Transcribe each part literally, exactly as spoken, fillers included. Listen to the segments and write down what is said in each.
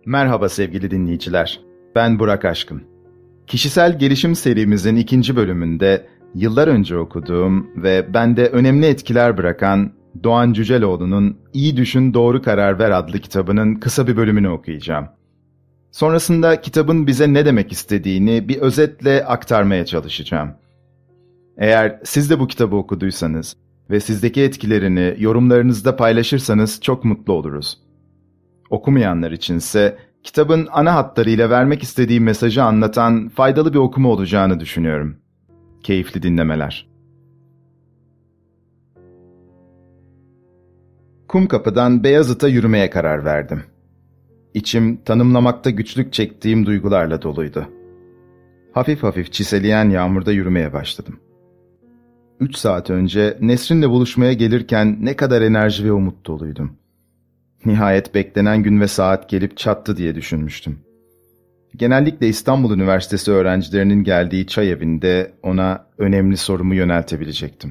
Merhaba sevgili dinleyiciler. Ben Burak Aşkın. Kişisel gelişim serimizin ikinci bölümünde yıllar önce okuduğum ve bende önemli etkiler bırakan Doğan Cüceloğlu'nun İyi Düşün Doğru Karar Ver adlı kitabının kısa bir bölümünü okuyacağım. Sonrasında kitabın bize ne demek istediğini bir özetle aktarmaya çalışacağım. Eğer siz de bu kitabı okuduysanız ve sizdeki etkilerini yorumlarınızda paylaşırsanız çok mutlu oluruz. Okumayanlar içinse kitabın ana hatlarıyla vermek istediği mesajı anlatan faydalı bir okuma olacağını düşünüyorum. Keyifli dinlemeler. Kumkapı'dan Beyazıt'a yürümeye karar verdim. İçim tanımlamakta güçlük çektiğim duygularla doluydu. Hafif hafif çiseleyen yağmurda yürümeye başladım. Üç saat önce Nesrin'le buluşmaya gelirken ne kadar enerji ve umut doluydum. Nihayet beklenen gün ve saat gelip çattı diye düşünmüştüm. Genellikle İstanbul Üniversitesi öğrencilerinin geldiği çay evinde ona önemli sorumu yöneltebilecektim.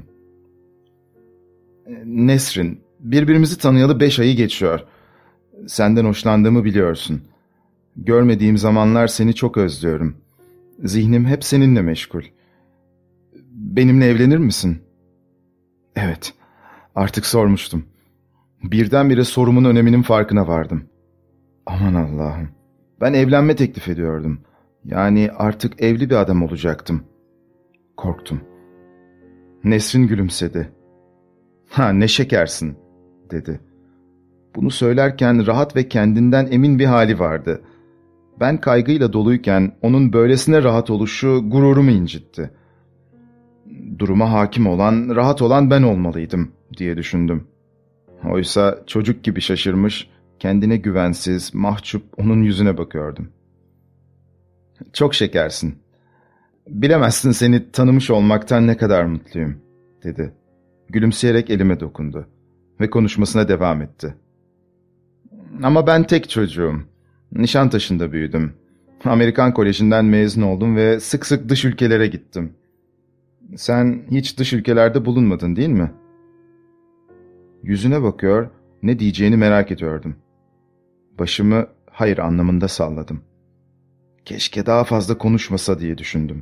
Nesrin, birbirimizi tanıyalı beş ayı geçiyor. Senden hoşlandığımı biliyorsun. Görmediğim zamanlar seni çok özlüyorum. Zihnim hep seninle meşgul. Benimle evlenir misin? Evet, artık sormuştum. Birdenbire sorumun öneminin farkına vardım. Aman Allah'ım, ben evlenme teklif ediyordum. Yani artık evli bir adam olacaktım. Korktum. Nesrin gülümsedi. Ha, ne şekersin, dedi. Bunu söylerken rahat ve kendinden emin bir hali vardı. Ben kaygıyla doluyken onun böylesine rahat oluşu gururumu incitti. Duruma hakim olan, rahat olan ben olmalıydım diye düşündüm. Oysa çocuk gibi şaşırmış, kendine güvensiz, mahcup onun yüzüne bakıyordum. Çok şekersin. Bilemezsin seni tanımış olmaktan ne kadar mutluyum, dedi. Gülümseyerek elime dokundu ve konuşmasına devam etti. Ama ben tek çocuğum. Nişantaşı'nda büyüdüm. Amerikan Koleji'nden mezun oldum ve sık sık dış ülkelere gittim. Sen hiç dış ülkelerde bulunmadın değil mi? Yüzüne bakıyor, ne diyeceğini merak ediyordum. Başımı hayır anlamında salladım. Keşke daha fazla konuşmasa diye düşündüm.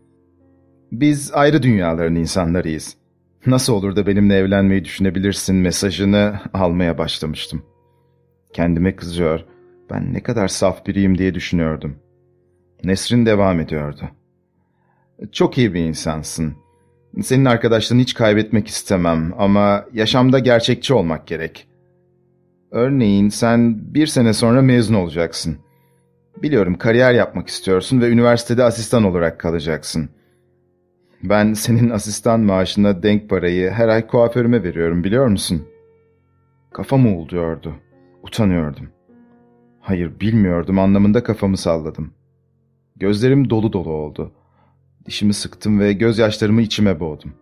Biz ayrı dünyaların insanlarıyız. Nasıl olur da benimle evlenmeyi düşünebilirsin mesajını almaya başlamıştım. Kendime kızıyor, ben ne kadar saf biriyim diye düşünüyordum. Nesrin devam ediyordu. Çok iyi bir insansın. Senin arkadaşlığını hiç kaybetmek istemem ama yaşamda gerçekçi olmak gerek. Örneğin sen bir sene sonra mezun olacaksın. Biliyorum kariyer yapmak istiyorsun ve üniversitede asistan olarak kalacaksın. Ben senin asistan maaşına denk parayı her ay kuaförüme veriyorum biliyor musun? Kafam uğulduyordu. Utanıyordum. Hayır bilmiyordum anlamında kafamı salladım. Gözlerim dolu dolu oldu. Dişimi sıktım ve gözyaşlarımı içime boğdum.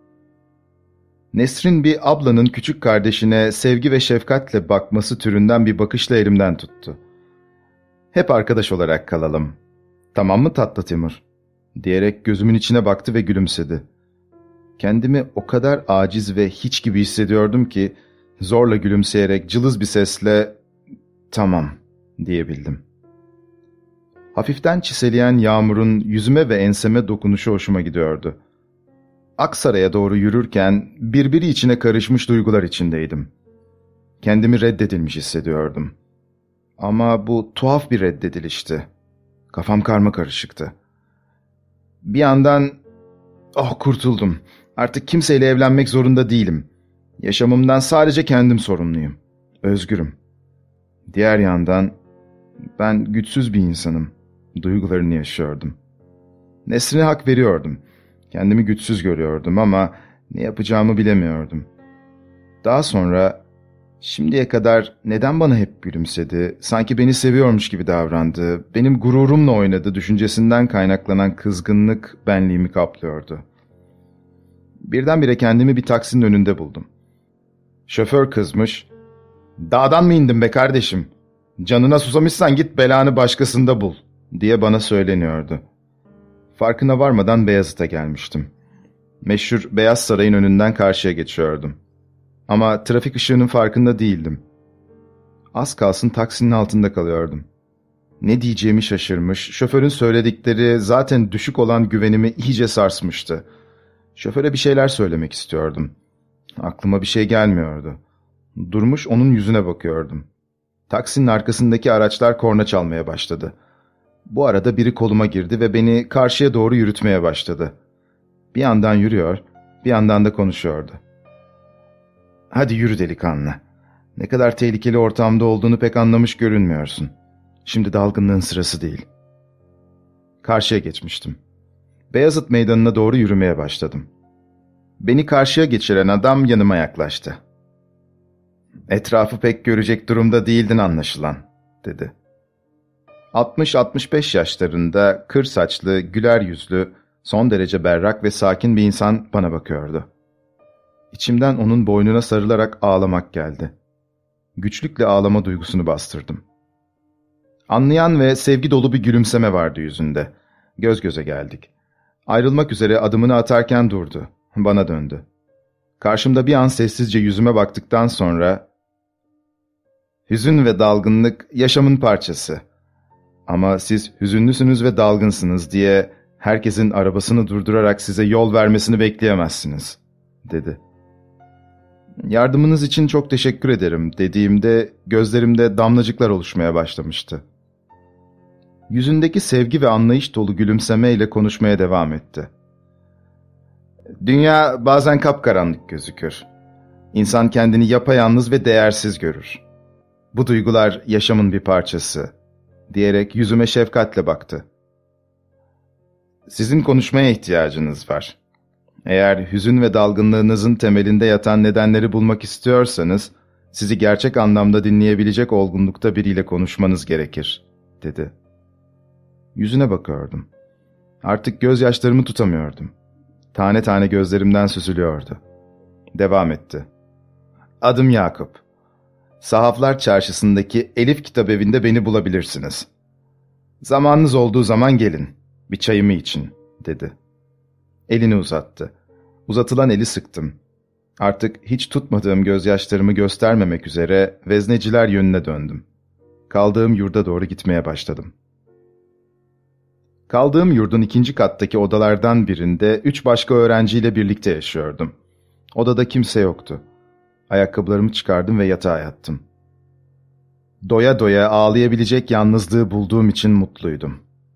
Nesrin bir ablanın küçük kardeşine sevgi ve şefkatle bakması türünden bir bakışla elimden tuttu. Hep arkadaş olarak kalalım. Tamam mı tatlı Timur? Diyerek gözümün içine baktı ve gülümsedi. Kendimi o kadar aciz ve hiç gibi hissediyordum ki zorla gülümseyerek cılız bir sesle tamam diyebildim. Hafiften çiseleyen yağmurun yüzüme ve enseme dokunuşu hoşuma gidiyordu. Aksaray'a doğru yürürken birbiri içine karışmış duygular içindeydim. Kendimi reddedilmiş hissediyordum. Ama bu tuhaf bir reddedilişti. Kafam karmakarışıktı. Bir yandan, oh kurtuldum. Artık kimseyle evlenmek zorunda değilim. Yaşamımdan sadece kendim sorumluyum. Özgürüm. Diğer yandan, ben güçsüz bir insanım. Duygularını yaşıyordum. Nesrin'e hak veriyordum. Kendimi güçsüz görüyordum ama ne yapacağımı bilemiyordum. Daha sonra, şimdiye kadar neden bana hep gülümsedi, sanki beni seviyormuş gibi davrandı, benim gururumla oynadı düşüncesinden kaynaklanan kızgınlık benliğimi kaplıyordu. Birdenbire kendimi bir taksinin önünde buldum. Şoför kızmış, "Dağdan mı indin be kardeşim? Canına susamışsan git belanı başkasında bul," diye bana söyleniyordu. Farkına varmadan Beyazıt'a gelmiştim. Meşhur Beyaz Saray'ın önünden karşıya geçiyordum. Ama trafik ışığının farkında değildim. Az kalsın taksinin altında kalıyordum. Ne diyeceğimi şaşırmış, şoförün söyledikleri zaten düşük olan güvenimi iyice sarsmıştı. Şoföre bir şeyler söylemek istiyordum. Aklıma bir şey gelmiyordu. Durmuş onun yüzüne bakıyordum. Taksinin arkasındaki araçlar korna çalmaya başladı. Bu arada biri koluma girdi ve beni karşıya doğru yürütmeye başladı. Bir yandan yürüyor, bir yandan da konuşuyordu. "Hadi yürü delikanlı. Ne kadar tehlikeli ortamda olduğunu pek anlamış görünmüyorsun. Şimdi dalgınlığın sırası değil." Karşıya geçmiştim. Beyazıt Meydanı'na doğru yürümeye başladım. Beni karşıya geçiren adam yanıma yaklaştı. "Etrafı pek görecek durumda değildin anlaşılan," dedi. altmış altmış beş yaşlarında, kır saçlı, güler yüzlü, son derece berrak ve sakin bir insan bana bakıyordu. İçimden onun boynuna sarılarak ağlamak geldi. Güçlükle ağlama duygusunu bastırdım. Anlayan ve sevgi dolu bir gülümseme vardı yüzünde. Göz göze geldik. Ayrılmak üzere adımını atarken durdu. Bana döndü. Karşımda bir an sessizce yüzüme baktıktan sonra, "Hüzün ve dalgınlık yaşamın parçası. Ama siz hüzünlüsünüz ve dalgınsınız diye herkesin arabasını durdurarak size yol vermesini bekleyemezsiniz," dedi. "Yardımınız için çok teşekkür ederim," dediğimde gözlerimde damlacıklar oluşmaya başlamıştı. Yüzündeki sevgi ve anlayış dolu gülümsemeyle konuşmaya devam etti. "Dünya bazen kapkaranlık gözükür. İnsan kendini yapayalnız ve değersiz görür. Bu duygular yaşamın bir parçası," diyerek yüzüme şefkatle baktı. "Sizin konuşmaya ihtiyacınız var. Eğer hüzün ve dalgınlığınızın temelinde yatan nedenleri bulmak istiyorsanız, sizi gerçek anlamda dinleyebilecek olgunlukta biriyle konuşmanız gerekir," dedi. Yüzüne bakıyordum. Artık gözyaşlarımı tutamıyordum. Tane tane gözlerimden süzülüyordu. Devam etti. "Adım Yakup. Sahaflar Çarşısı'ndaki Elif Kitabevi'nde beni bulabilirsiniz. Zamanınız olduğu zaman gelin, bir çayımı için," dedi. Elini uzattı. Uzatılan eli sıktım. Artık hiç tutmadığım gözyaşlarımı göstermemek üzere vezneciler yönüne döndüm. Kaldığım yurda doğru gitmeye başladım. Kaldığım yurdun ikinci kattaki odalardan birinde üç başka öğrenciyle birlikte yaşıyordum. Odada kimse yoktu. Ayakkabılarımı çıkardım ve yatağa yattım. Doya doya ağlayabilecek yalnızlığı bulduğum için mutluydum.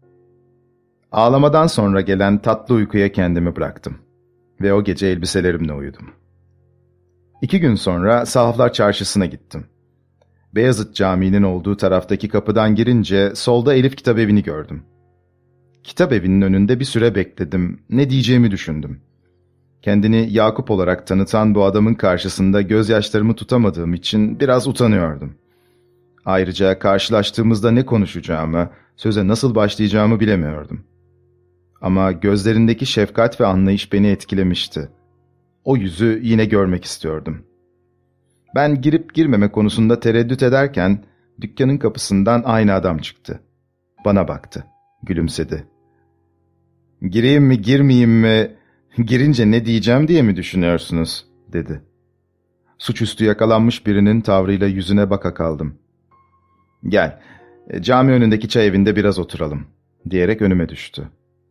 Ağlamadan sonra gelen tatlı uykuya kendimi bıraktım. Ve o gece elbiselerimle uyudum. İki gün sonra Sahaflar Çarşısı'na gittim. Beyazıt Camii'nin olduğu taraftaki kapıdan girince solda Elif Kitabevi'ni gördüm. Kitabevinin önünde bir süre bekledim. Ne diyeceğimi düşündüm. Kendini Yakup olarak tanıtan bu adamın karşısında gözyaşlarımı tutamadığım için biraz utanıyordum. Ayrıca karşılaştığımızda ne konuşacağımı, söze nasıl başlayacağımı bilemiyordum. Ama gözlerindeki şefkat ve anlayış beni etkilemişti. O yüzü yine görmek istiyordum. Ben girip girmeme konusunda tereddüt ederken dükkanın kapısından aynı adam çıktı. Bana baktı, gülümsedi. "Gireyim mi, girmeyeyim mi, girince ne diyeceğim diye mi düşünüyorsunuz?" dedi. Suçüstü yakalanmış birinin tavrıyla yüzüne baka kaldım. "Gel, cami önündeki çay evinde biraz oturalım," diyerek önüme düştü.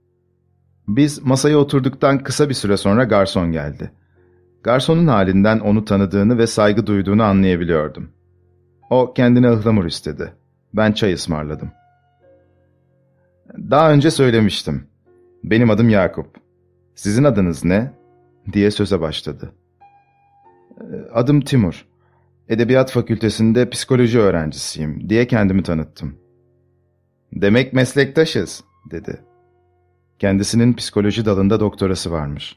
Biz masaya oturduktan kısa bir süre sonra garson geldi. Garsonun halinden onu tanıdığını ve saygı duyduğunu anlayabiliyordum. O kendine ıhlamur istedi. Ben çay ısmarladım. "Daha önce söylemiştim. Benim adım Yakup. Sizin adınız ne?" diye söze başladı. "Adım Timur. Edebiyat Fakültesinde psikoloji öğrencisiyim," diye kendimi tanıttım. "Demek meslektaşız," dedi. Kendisinin psikoloji dalında doktorası varmış.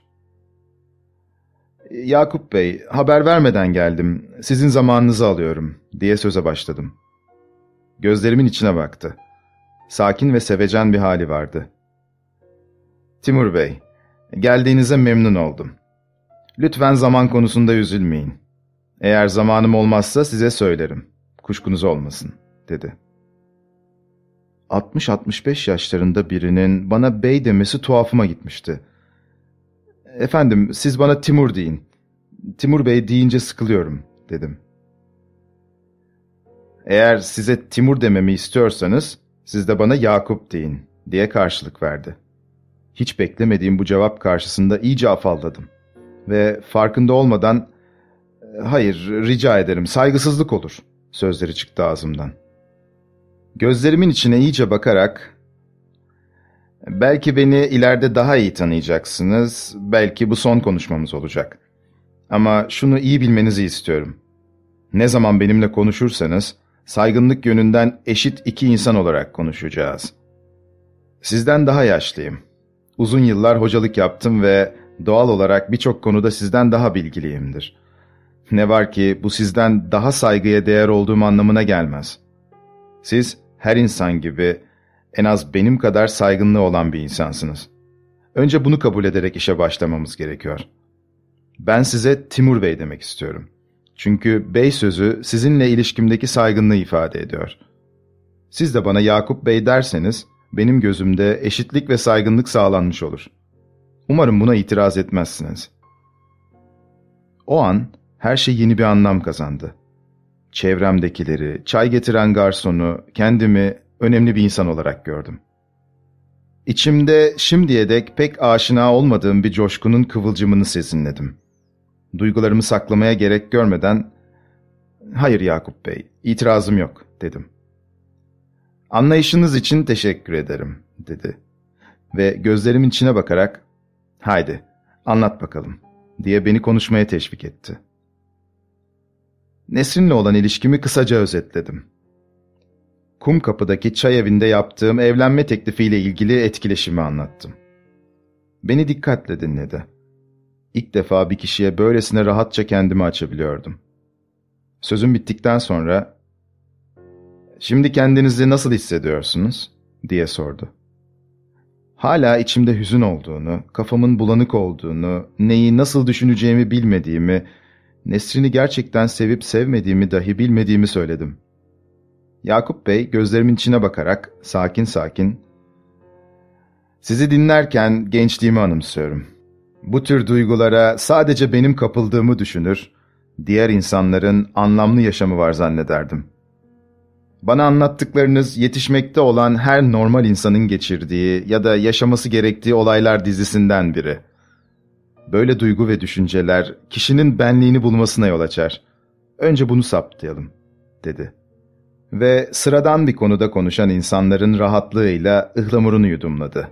"Yakup Bey, haber vermeden geldim. Sizin zamanınızı alıyorum," diye söze başladım. Gözlerimin içine baktı. Sakin ve sevecen bir hali vardı. "Timur Bey, geldiğinize memnun oldum. Lütfen zaman konusunda üzülmeyin. Eğer zamanım olmazsa size söylerim. Kuşkunuz olmasın," dedi. altmış altmış beş yaşlarında birinin bana bey demesi tuhafıma gitmişti. "Efendim, siz bana Timur deyin. Timur Bey deyince sıkılıyorum," dedim. "Eğer size Timur dememi istiyorsanız, Siz de bana Yakup deyin diye karşılık verdi. Hiç beklemediğim bu cevap karşısında iyice afalladım. Ve farkında olmadan "Hayır, rica ederim, saygısızlık olur" sözleri çıktı ağzımdan. Gözlerimin içine iyice bakarak "Belki beni ileride daha iyi tanıyacaksınız, belki bu son konuşmamız olacak. Ama şunu iyi bilmenizi istiyorum. Ne zaman benimle konuşursanız, saygınlık yönünden eşit iki insan olarak konuşacağız. Sizden daha yaşlıyım. Uzun yıllar hocalık yaptım ve doğal olarak birçok konuda sizden daha bilgiliyimdir. Ne var ki bu sizden daha saygıya değer olduğum anlamına gelmez. Siz her insan gibi en az benim kadar saygınlığı olan bir insansınız. Önce bunu kabul ederek işe başlamamız gerekiyor. Ben size Timur Bey demek istiyorum. Çünkü bey sözü sizinle ilişkimdeki saygınlığı ifade ediyor. Siz de bana Yakup Bey derseniz, benim gözümde eşitlik ve saygınlık sağlanmış olur. Umarım buna itiraz etmezsiniz. O an her şey yeni bir anlam kazandı. Çevremdekileri, çay getiren garsonu, kendimi önemli bir insan olarak gördüm. İçimde şimdiye dek pek aşina olmadığım bir coşkunun kıvılcımını sezinledim. Duygularımı saklamaya gerek görmeden, "Hayır Yakup Bey, itirazım yok" dedim. "Anlayışınız için teşekkür ederim" dedi. Ve gözlerimin içine bakarak, "Haydi, anlat bakalım" diye beni konuşmaya teşvik etti. Nesrin'le olan ilişkimi kısaca özetledim. Kumkapı'daki çay evinde yaptığım evlenme teklifiyle ilgili etkileşimi anlattım. Beni dikkatle dinledi. İlk defa bir kişiye böylesine rahatça kendimi açabiliyordum. Sözüm bittikten sonra, "Şimdi kendinizi nasıl hissediyorsunuz?" diye sordu. Hala içimde hüzün olduğunu, kafamın bulanık olduğunu, neyi nasıl düşüneceğimi bilmediğimi, Nesrin'i gerçekten sevip sevmediğimi dahi bilmediğimi söyledim. Yakup Bey gözlerimin içine bakarak sakin sakin, "Sizi dinlerken gençliğimi anımsıyorum. Bu tür duygulara sadece benim kapıldığımı düşünür, diğer insanların anlamlı yaşamı var zannederdim. Bana anlattıklarınız yetişmekte olan her normal insanın geçirdiği ya da yaşaması gerektiği olaylar dizisinden biri. Böyle duygu ve düşünceler kişinin benliğini bulmasına yol açar. Önce bunu saptayalım" dedi. Ve sıradan bir konuda konuşan insanların rahatlığıyla ıhlamurunu yudumladı.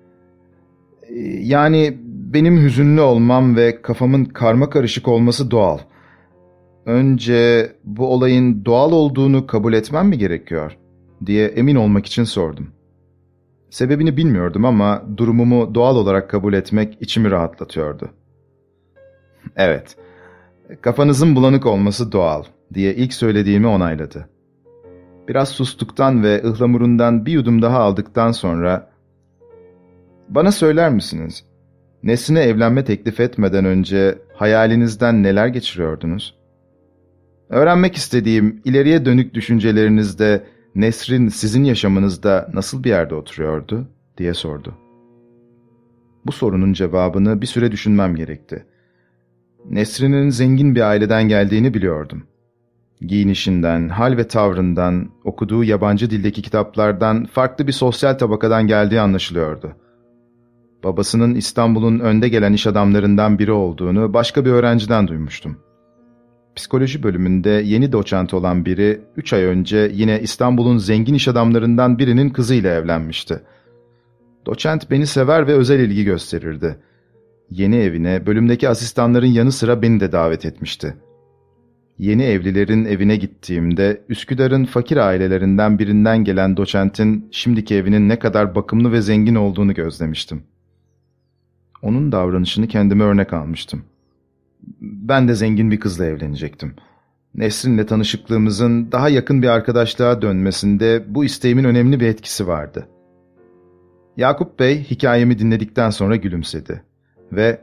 "Yani benim hüzünlü olmam ve kafamın karmakarışık olması doğal. Önce bu olayın doğal olduğunu kabul etmem mi gerekiyor?" diye emin olmak için sordum. Sebebini bilmiyordum ama durumumu doğal olarak kabul etmek içimi rahatlatıyordu. "Evet, kafanızın bulanık olması doğal" diye ilk söylediğimi onayladı. Biraz sustuktan ve ıhlamurundan bir yudum daha aldıktan sonra, "Bana söyler misiniz, Nesrin'e evlenme teklif etmeden önce hayalinizden neler geçiriyordunuz? Öğrenmek istediğim ileriye dönük düşüncelerinizde Nesrin sizin yaşamınızda nasıl bir yerde oturuyordu?" diye sordu. Bu sorunun cevabını bir süre düşünmem gerekti. Nesrin'in zengin bir aileden geldiğini biliyordum. Giyinişinden, hal ve tavrından, okuduğu yabancı dildeki kitaplardan farklı bir sosyal tabakadan geldiği anlaşılıyordu. Babasının İstanbul'un önde gelen iş adamlarından biri olduğunu başka bir öğrenciden duymuştum. Psikoloji bölümünde yeni doçent olan biri, üç ay önce yine İstanbul'un zengin iş adamlarından birinin kızıyla evlenmişti. Doçent beni sever ve özel ilgi gösterirdi. Yeni evine bölümdeki asistanların yanı sıra beni de davet etmişti. Yeni evlilerin evine gittiğimde Üsküdar'ın fakir ailelerinden birinden gelen doçentin şimdiki evinin ne kadar bakımlı ve zengin olduğunu gözlemiştim. Onun davranışını kendime örnek almıştım. Ben de zengin bir kızla evlenecektim. Nesrin'le tanışıklığımızın daha yakın bir arkadaşlığa dönmesinde bu isteğimin önemli bir etkisi vardı. Yakup Bey hikayemi dinledikten sonra gülümsedi ve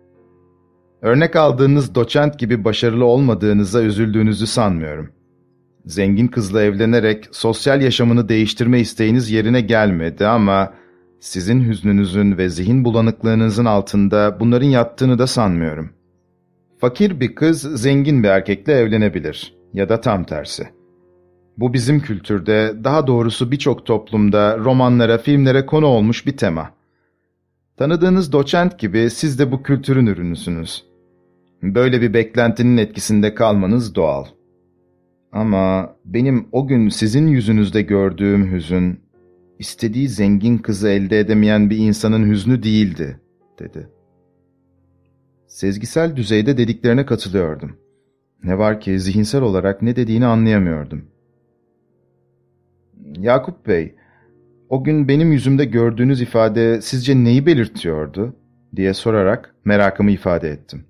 "Örnek aldığınız doçent gibi başarılı olmadığınıza üzüldüğünüzü sanmıyorum. Zengin kızla evlenerek sosyal yaşamını değiştirme isteğiniz yerine gelmedi ama sizin hüznünüzün ve zihin bulanıklığınızın altında bunların yattığını da sanmıyorum. Fakir bir kız zengin bir erkekle evlenebilir ya da tam tersi. Bu bizim kültürde, daha doğrusu birçok toplumda romanlara, filmlere konu olmuş bir tema. Tanıdığınız doçent gibi siz de bu kültürün ürünüsünüz. Böyle bir beklentinin etkisinde kalmanız doğal. Ama benim o gün sizin yüzünüzde gördüğüm hüzün, istediği zengin kızı elde edemeyen bir insanın hüznü değildi, dedi. Sezgisel düzeyde dediklerine katılıyordum. Ne var ki zihinsel olarak ne dediğini anlayamıyordum. Yakup Bey, o gün benim yüzümde gördüğünüz ifade sizce neyi belirtiyordu, diye sorarak merakımı ifade ettim.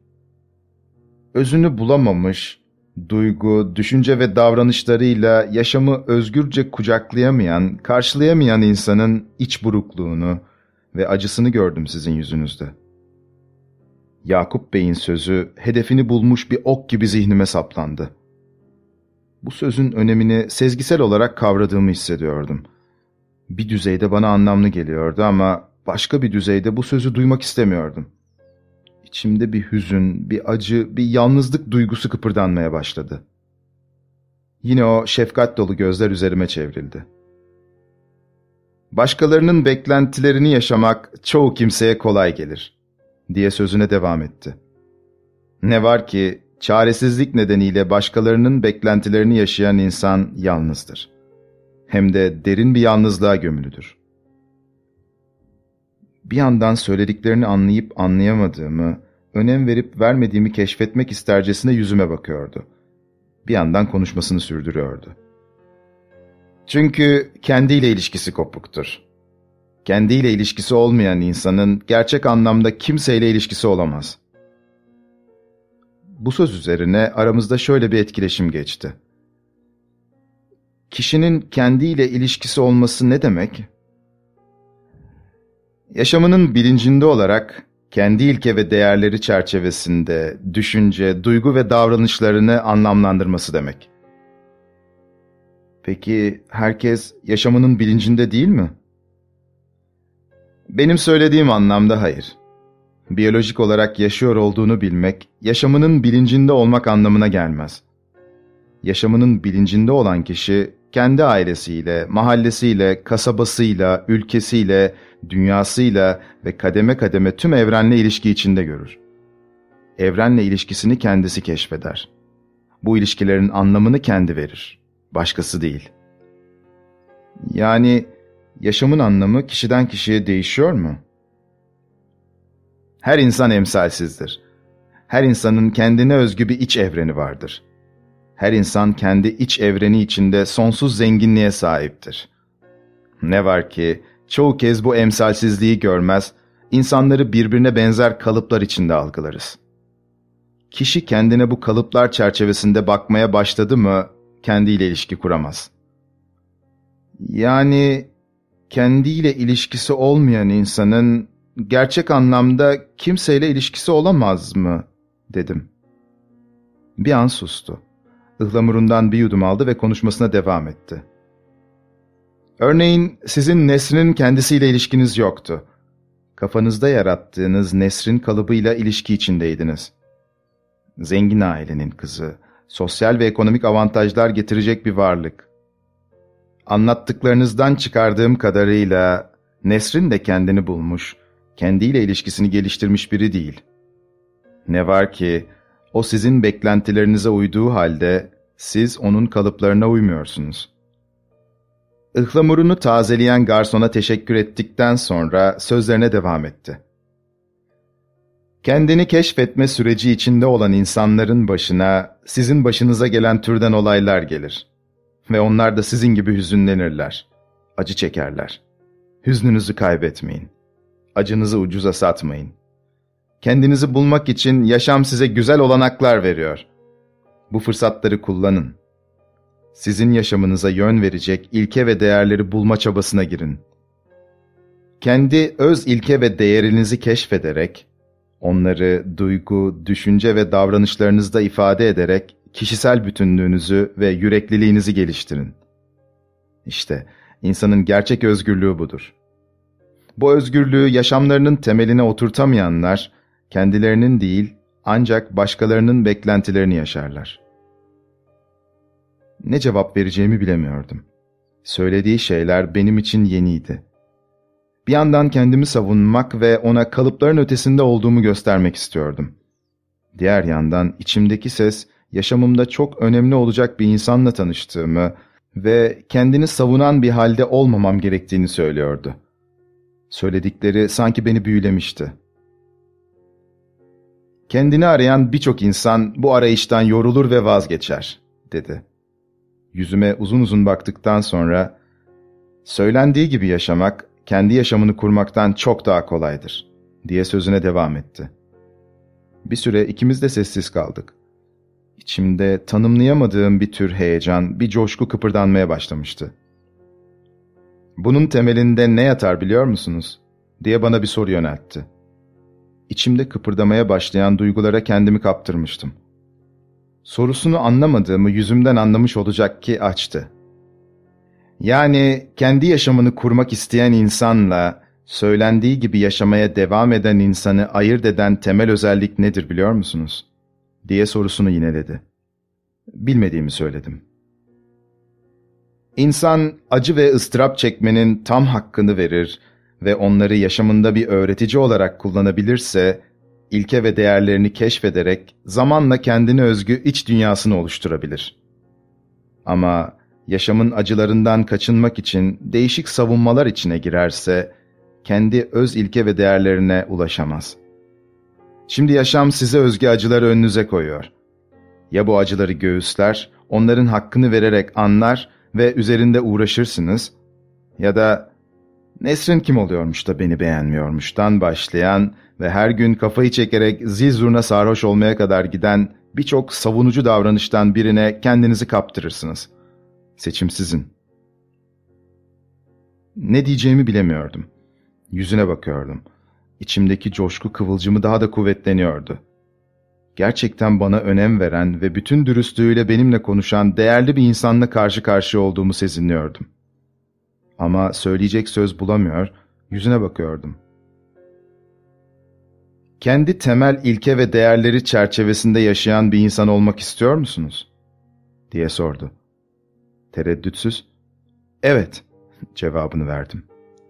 Özünü bulamamış, duygu, düşünce ve davranışlarıyla yaşamı özgürce kucaklayamayan, karşılayamayan insanın iç burukluğunu ve acısını gördüm sizin yüzünüzde. Yakup Bey'in sözü hedefini bulmuş bir ok gibi zihnime saplandı. Bu sözün önemini sezgisel olarak kavradığımı hissediyordum. Bir düzeyde bana anlamlı geliyordu ama başka bir düzeyde bu sözü duymak istemiyordum. İçimde bir hüzün, bir acı, bir yalnızlık duygusu kıpırdanmaya başladı. Yine o şefkat dolu gözler üzerime çevrildi. Başkalarının beklentilerini yaşamak çoğu kimseye kolay gelir, diye sözüne devam etti. Ne var ki çaresizlik nedeniyle başkalarının beklentilerini yaşayan insan yalnızdır. Hem de derin bir yalnızlığa gömülüdür. Bir yandan söylediklerini anlayıp anlayamadığımı, önem verip vermediğimi keşfetmek istercesine yüzüme bakıyordu. Bir yandan konuşmasını sürdürüyordu. Çünkü kendiyle ilişkisi kopuktur. Kendiyle ilişkisi olmayan insanın gerçek anlamda kimseyle ilişkisi olamaz. Bu söz üzerine aramızda şöyle bir etkileşim geçti. Kişinin kendiyle ilişkisi olması ne demek? Yaşamının bilincinde olarak, kendi ilke ve değerleri çerçevesinde düşünce, duygu ve davranışlarını anlamlandırması demek. Peki herkes yaşamının bilincinde değil mi? Benim söylediğim anlamda hayır. Biyolojik olarak yaşıyor olduğunu bilmek, yaşamının bilincinde olmak anlamına gelmez. Yaşamının bilincinde olan kişi, kendi ailesiyle, mahallesiyle, kasabasıyla, ülkesiyle, dünyasıyla ve kademe kademe tüm evrenle ilişki içinde görür. Evrenle ilişkisini kendisi keşfeder. Bu ilişkilerin anlamını kendi verir, başkası değil. Yani yaşamın anlamı kişiden kişiye değişiyor mu? Her insan emsalsizdir. Her insanın kendine özgü bir iç evreni vardır. Her insan kendi iç evreni içinde sonsuz zenginliğe sahiptir. Ne var ki çoğu kez bu emsalsizliği görmez, insanları birbirine benzer kalıplar içinde algılarız. Kişi kendine bu kalıplar çerçevesinde bakmaya başladı mı, kendiyle ilişki kuramaz. Yani kendiyle ilişkisi olmayan insanın gerçek anlamda kimseyle ilişkisi olamaz mı, dedim. Bir an sustu. Ihlamurundan bir yudum aldı ve konuşmasına devam etti. Örneğin sizin Nesrin'in kendisiyle ilişkiniz yoktu. Kafanızda yarattığınız Nesrin kalıbıyla ilişki içindeydiniz. Zengin ailenin kızı, sosyal ve ekonomik avantajlar getirecek bir varlık. Anlattıklarınızdan çıkardığım kadarıyla Nesrin de kendini bulmuş, kendiyle ilişkisini geliştirmiş biri değil. Ne var ki o sizin beklentilerinize uyduğu halde siz onun kalıplarına uymuyorsunuz. Ihlamurunu tazeleyen garsona teşekkür ettikten sonra sözlerine devam etti. Kendini keşfetme süreci içinde olan insanların başına sizin başınıza gelen türden olaylar gelir. Ve onlar da sizin gibi hüzünlenirler, acı çekerler. Hüznünüzü kaybetmeyin. Acınızı ucuza satmayın. Kendinizi bulmak için yaşam size güzel olanaklar veriyor. Bu fırsatları kullanın. Sizin yaşamınıza yön verecek ilke ve değerleri bulma çabasına girin. Kendi öz ilke ve değerinizi keşfederek, onları duygu, düşünce ve davranışlarınızda ifade ederek kişisel bütünlüğünüzü ve yürekliliğinizi geliştirin. İşte insanın gerçek özgürlüğü budur. Bu özgürlüğü yaşamlarının temeline oturtamayanlar, kendilerinin değil ancak başkalarının beklentilerini yaşarlar. Ne cevap vereceğimi bilemiyordum. Söylediği şeyler benim için yeniydi. Bir yandan kendimi savunmak ve ona kalıpların ötesinde olduğumu göstermek istiyordum. Diğer yandan içimdeki ses, yaşamımda çok önemli olacak bir insanla tanıştığımı ve kendini savunan bir halde olmamam gerektiğini söylüyordu. Söyledikleri sanki beni büyülemişti. "Kendini arayan birçok insan bu arayıştan yorulur ve vazgeçer," dedi. Yüzüme uzun uzun baktıktan sonra, "Söylendiği gibi yaşamak, kendi yaşamını kurmaktan çok daha kolaydır," diye sözüne devam etti. Bir süre ikimiz de sessiz kaldık. İçimde tanımlayamadığım bir tür heyecan, bir coşku kıpırdanmaya başlamıştı. "Bunun temelinde ne yatar biliyor musunuz?" diye bana bir soru yöneltti. İçimde kıpırdamaya başlayan duygulara kendimi kaptırmıştım. Sorusunu anlamadığımı yüzümden anlamış olacak ki açtı. "Yani kendi yaşamını kurmak isteyen insanla söylendiği gibi yaşamaya devam eden insanı ayırt eden temel özellik nedir biliyor musunuz?" diye sorusunu yineledi. Bilmediğimi söyledim. "İnsan acı ve ıstırap çekmenin tam hakkını verir ve onları yaşamında bir öğretici olarak kullanabilirse, ilke ve değerlerini keşfederek zamanla kendine özgü iç dünyasını oluşturabilir. Ama yaşamın acılarından kaçınmak için değişik savunmalar içine girerse, kendi öz ilke ve değerlerine ulaşamaz. Şimdi yaşam size özgü acıları önünüze koyuyor. Ya bu acıları göğüsler, onların hakkını vererek anlar ve üzerinde uğraşırsınız, ya da Nesrin kim oluyormuş da beni beğenmiyormuştan başlayan ve her gün kafayı çekerek zil zurna sarhoş olmaya kadar giden birçok savunucu davranıştan birine kendinizi kaptırırsınız. Seçim sizin." Ne diyeceğimi bilemiyordum. Yüzüne bakıyordum. İçimdeki coşku kıvılcımı daha da kuvvetleniyordu. Gerçekten bana önem veren ve bütün dürüstlüğüyle benimle konuşan değerli bir insanla karşı karşıya olduğumu sezinliyordum. Ama söyleyecek söz bulamıyor, yüzüne bakıyordum. "Kendi temel ilke ve değerleri çerçevesinde yaşayan bir insan olmak istiyor musunuz?" diye sordu. Tereddütsüz, "Evet," cevabını verdim.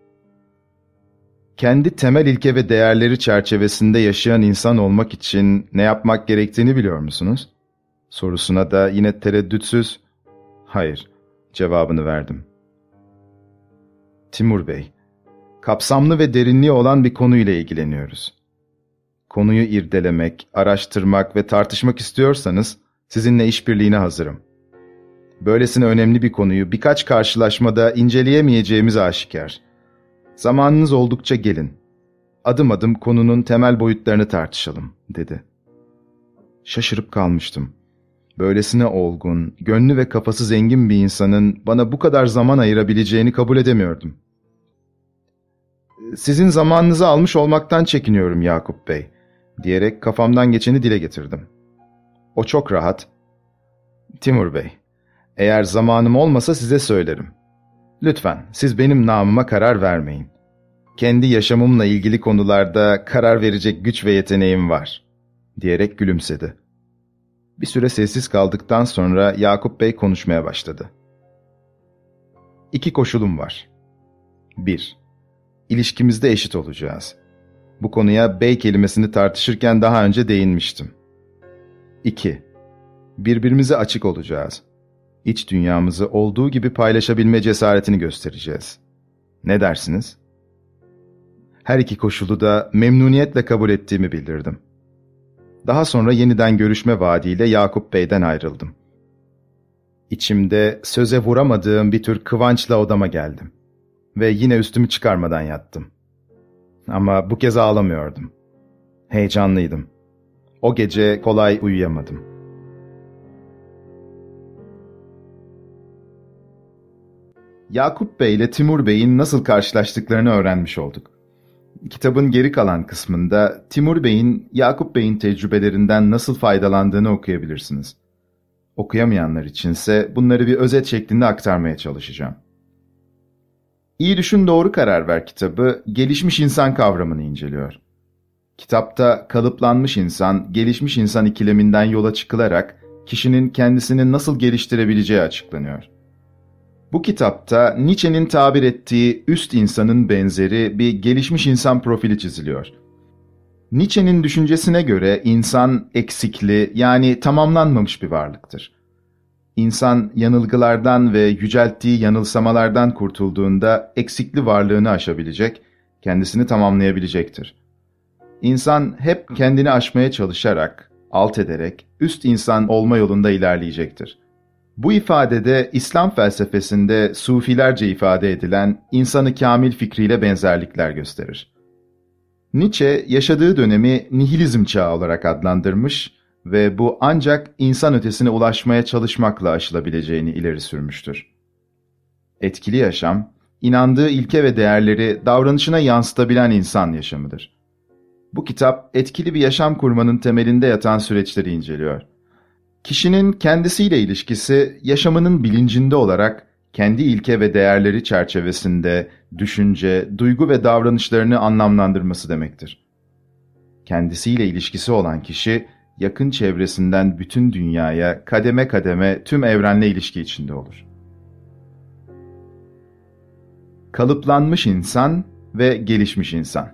Kendi temel ilke ve değerleri çerçevesinde yaşayan insan olmak için ne yapmak gerektiğini biliyor musunuz? Sorusuna da yine tereddütsüz, "Hayır," cevabını verdim. "Timur Bey, kapsamlı ve derinliği olan bir konuyla ilgileniyoruz. Konuyu irdelemek, araştırmak ve tartışmak istiyorsanız sizinle işbirliğine hazırım. Böylesine önemli bir konuyu birkaç karşılaşmada inceleyemeyeceğimiz aşikar. Zamanınız oldukça gelin. Adım adım konunun temel boyutlarını tartışalım," dedi. Şaşırıp kalmıştım. Böylesine olgun, gönlü ve kafası zengin bir insanın bana bu kadar zaman ayırabileceğini kabul edemiyordum. "Sizin zamanınızı almış olmaktan çekiniyorum Yakup Bey," diyerek kafamdan geçeni dile getirdim. O çok rahat, "Timur Bey, eğer zamanım olmasa size söylerim. Lütfen siz benim namıma karar vermeyin. Kendi yaşamımla ilgili konularda karar verecek güç ve yeteneğim var," diyerek gülümsedi. Bir süre sessiz kaldıktan sonra Yakup Bey konuşmaya başladı. "İki koşulum var. Bir, ilişkimizde eşit olacağız. Bu konuya bey kelimesini tartışırken daha önce değinmiştim. İki, birbirimize açık olacağız. İç dünyamızı olduğu gibi paylaşabilme cesaretini göstereceğiz. Ne dersiniz?" Her iki koşulu da memnuniyetle kabul ettiğimi bildirdim. Daha sonra yeniden görüşme vaadiyle Yakup Bey'den ayrıldım. İçimde söze vuramadığım bir tür kıvançla odama geldim. Ve yine üstümü çıkarmadan yattım. Ama bu kez ağlamıyordum. Heyecanlıydım. O gece kolay uyuyamadım. Yakup Bey ile Timur Bey'in nasıl karşılaştıklarını öğrenmiş olduk. Kitabın geri kalan kısmında Timur Bey'in Yakup Bey'in tecrübelerinden nasıl faydalandığını okuyabilirsiniz. Okuyamayanlar içinse bunları bir özet şeklinde aktarmaya çalışacağım. İyi Düşün Doğru Karar Ver kitabı gelişmiş insan kavramını inceliyor. Kitapta kalıplanmış insan, gelişmiş insan ikileminden yola çıkılarak kişinin kendisini nasıl geliştirebileceği açıklanıyor. Bu kitapta Nietzsche'nin tabir ettiği üst insanın benzeri bir gelişmiş insan profili çiziliyor. Nietzsche'nin düşüncesine göre insan eksikli, yani tamamlanmamış bir varlıktır. İnsan yanılgılardan ve yücelttiği yanılsamalardan kurtulduğunda eksikli varlığını aşabilecek, kendisini tamamlayabilecektir. İnsan hep kendini aşmaya çalışarak, alt ederek, üst insan olma yolunda ilerleyecektir. Bu ifadede İslam felsefesinde Sufilerce ifade edilen insanı kamil fikriyle benzerlikler gösterir. Nietzsche yaşadığı dönemi nihilizm çağı olarak adlandırmış ve bu ancak insan ötesine ulaşmaya çalışmakla aşılabileceğini ileri sürmüştür. Etkili yaşam, inandığı ilke ve değerleri davranışına yansıtabilen insan yaşamıdır. Bu kitap etkili bir yaşam kurmanın temelinde yatan süreçleri inceliyor. Kişinin kendisiyle ilişkisi, yaşamının bilincinde olarak kendi ilke ve değerleri çerçevesinde düşünce, duygu ve davranışlarını anlamlandırması demektir. Kendisiyle ilişkisi olan kişi, yakın çevresinden bütün dünyaya, kademe kademe tüm evrenle ilişki içinde olur. Kalıplanmış insan ve gelişmiş insan.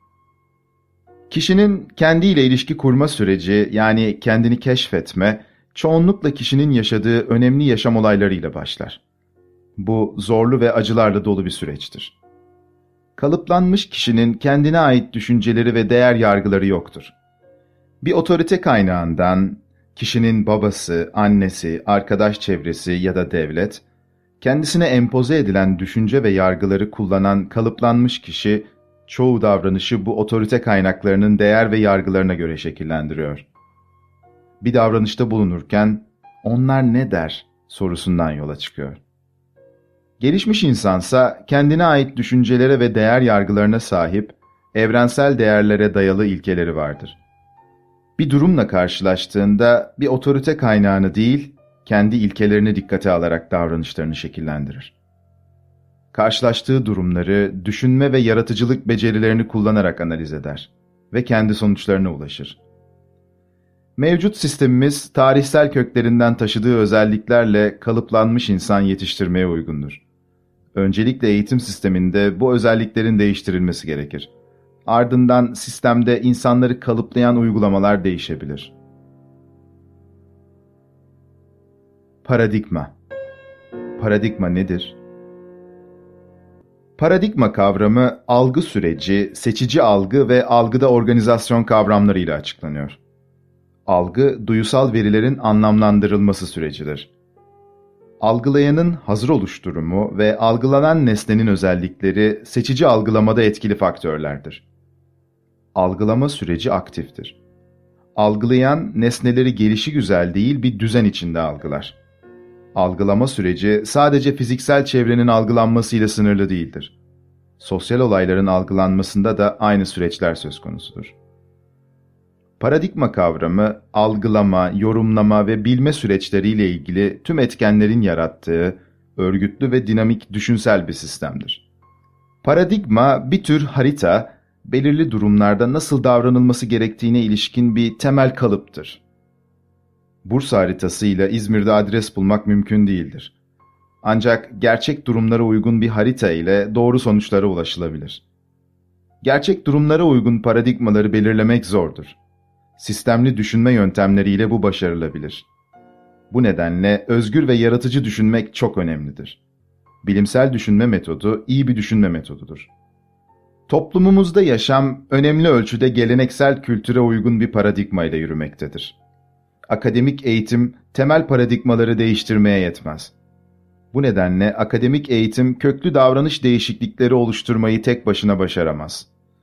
Kişinin kendiyle ilişki kurma süreci, yani kendini keşfetme, çoğunlukla kişinin yaşadığı önemli yaşam olaylarıyla başlar. Bu zorlu ve acılarla dolu bir süreçtir. Kalıplanmış kişinin kendine ait düşünceleri ve değer yargıları yoktur. Bir otorite kaynağından, kişinin babası, annesi, arkadaş çevresi ya da devlet, kendisine empoze edilen düşünce ve yargıları kullanan kalıplanmış kişi, çoğu davranışı bu otorite kaynaklarının değer ve yargılarına göre şekillendiriyor. Bir davranışta bulunurken, onlar ne der sorusundan yola çıkıyor. Gelişmiş insansa kendine ait düşüncelere ve değer yargılarına sahip, evrensel değerlere dayalı ilkeleri vardır. Bir durumla karşılaştığında bir otorite kaynağını değil, kendi ilkelerini dikkate alarak davranışlarını şekillendirir. Karşılaştığı durumları düşünme ve yaratıcılık becerilerini kullanarak analiz eder ve kendi sonuçlarına ulaşır. Mevcut sistemimiz tarihsel köklerinden taşıdığı özelliklerle kalıplanmış insan yetiştirmeye uygundur. Öncelikle eğitim sisteminde bu özelliklerin değiştirilmesi gerekir. Ardından sistemde insanları kalıplayan uygulamalar değişebilir. Paradigma. Paradigma nedir? Paradigma kavramı, algı süreci, seçici algı ve algıda organizasyon kavramlarıyla açıklanıyor. Algı, duyusal verilerin anlamlandırılması sürecidir. Algılayanın hazır oluşturumu ve algılanan nesnenin özellikleri seçici algılamada etkili faktörlerdir. Algılama süreci aktiftir. Algılayan, nesneleri gelişigüzel değil bir düzen içinde algılar. Algılama süreci sadece fiziksel çevrenin algılanmasıyla sınırlı değildir. Sosyal olayların algılanmasında da aynı süreçler söz konusudur. Paradigma kavramı, algılama, yorumlama ve bilme süreçleriyle ilgili tüm etkenlerin yarattığı, örgütlü ve dinamik düşünsel bir sistemdir. Paradigma, bir tür harita, belirli durumlarda nasıl davranılması gerektiğine ilişkin bir temel kalıptır. Bursa haritasıyla İzmir'de adres bulmak mümkün değildir. Ancak gerçek durumlara uygun bir harita ile doğru sonuçlara ulaşılabilir. Gerçek durumlara uygun paradigmaları belirlemek zordur. Sistemli düşünme yöntemleriyle bu başarılabilir. Bu nedenle özgür ve yaratıcı düşünmek çok önemlidir. Bilimsel düşünme metodu iyi bir düşünme metodudur. Toplumumuzda yaşam önemli ölçüde geleneksel kültüre uygun bir paradigma ile yürümektedir. Akademik eğitim temel paradigmaları değiştirmeye yetmez. Bu nedenle akademik eğitim köklü davranış değişiklikleri oluşturmayı tek başına başaramaz.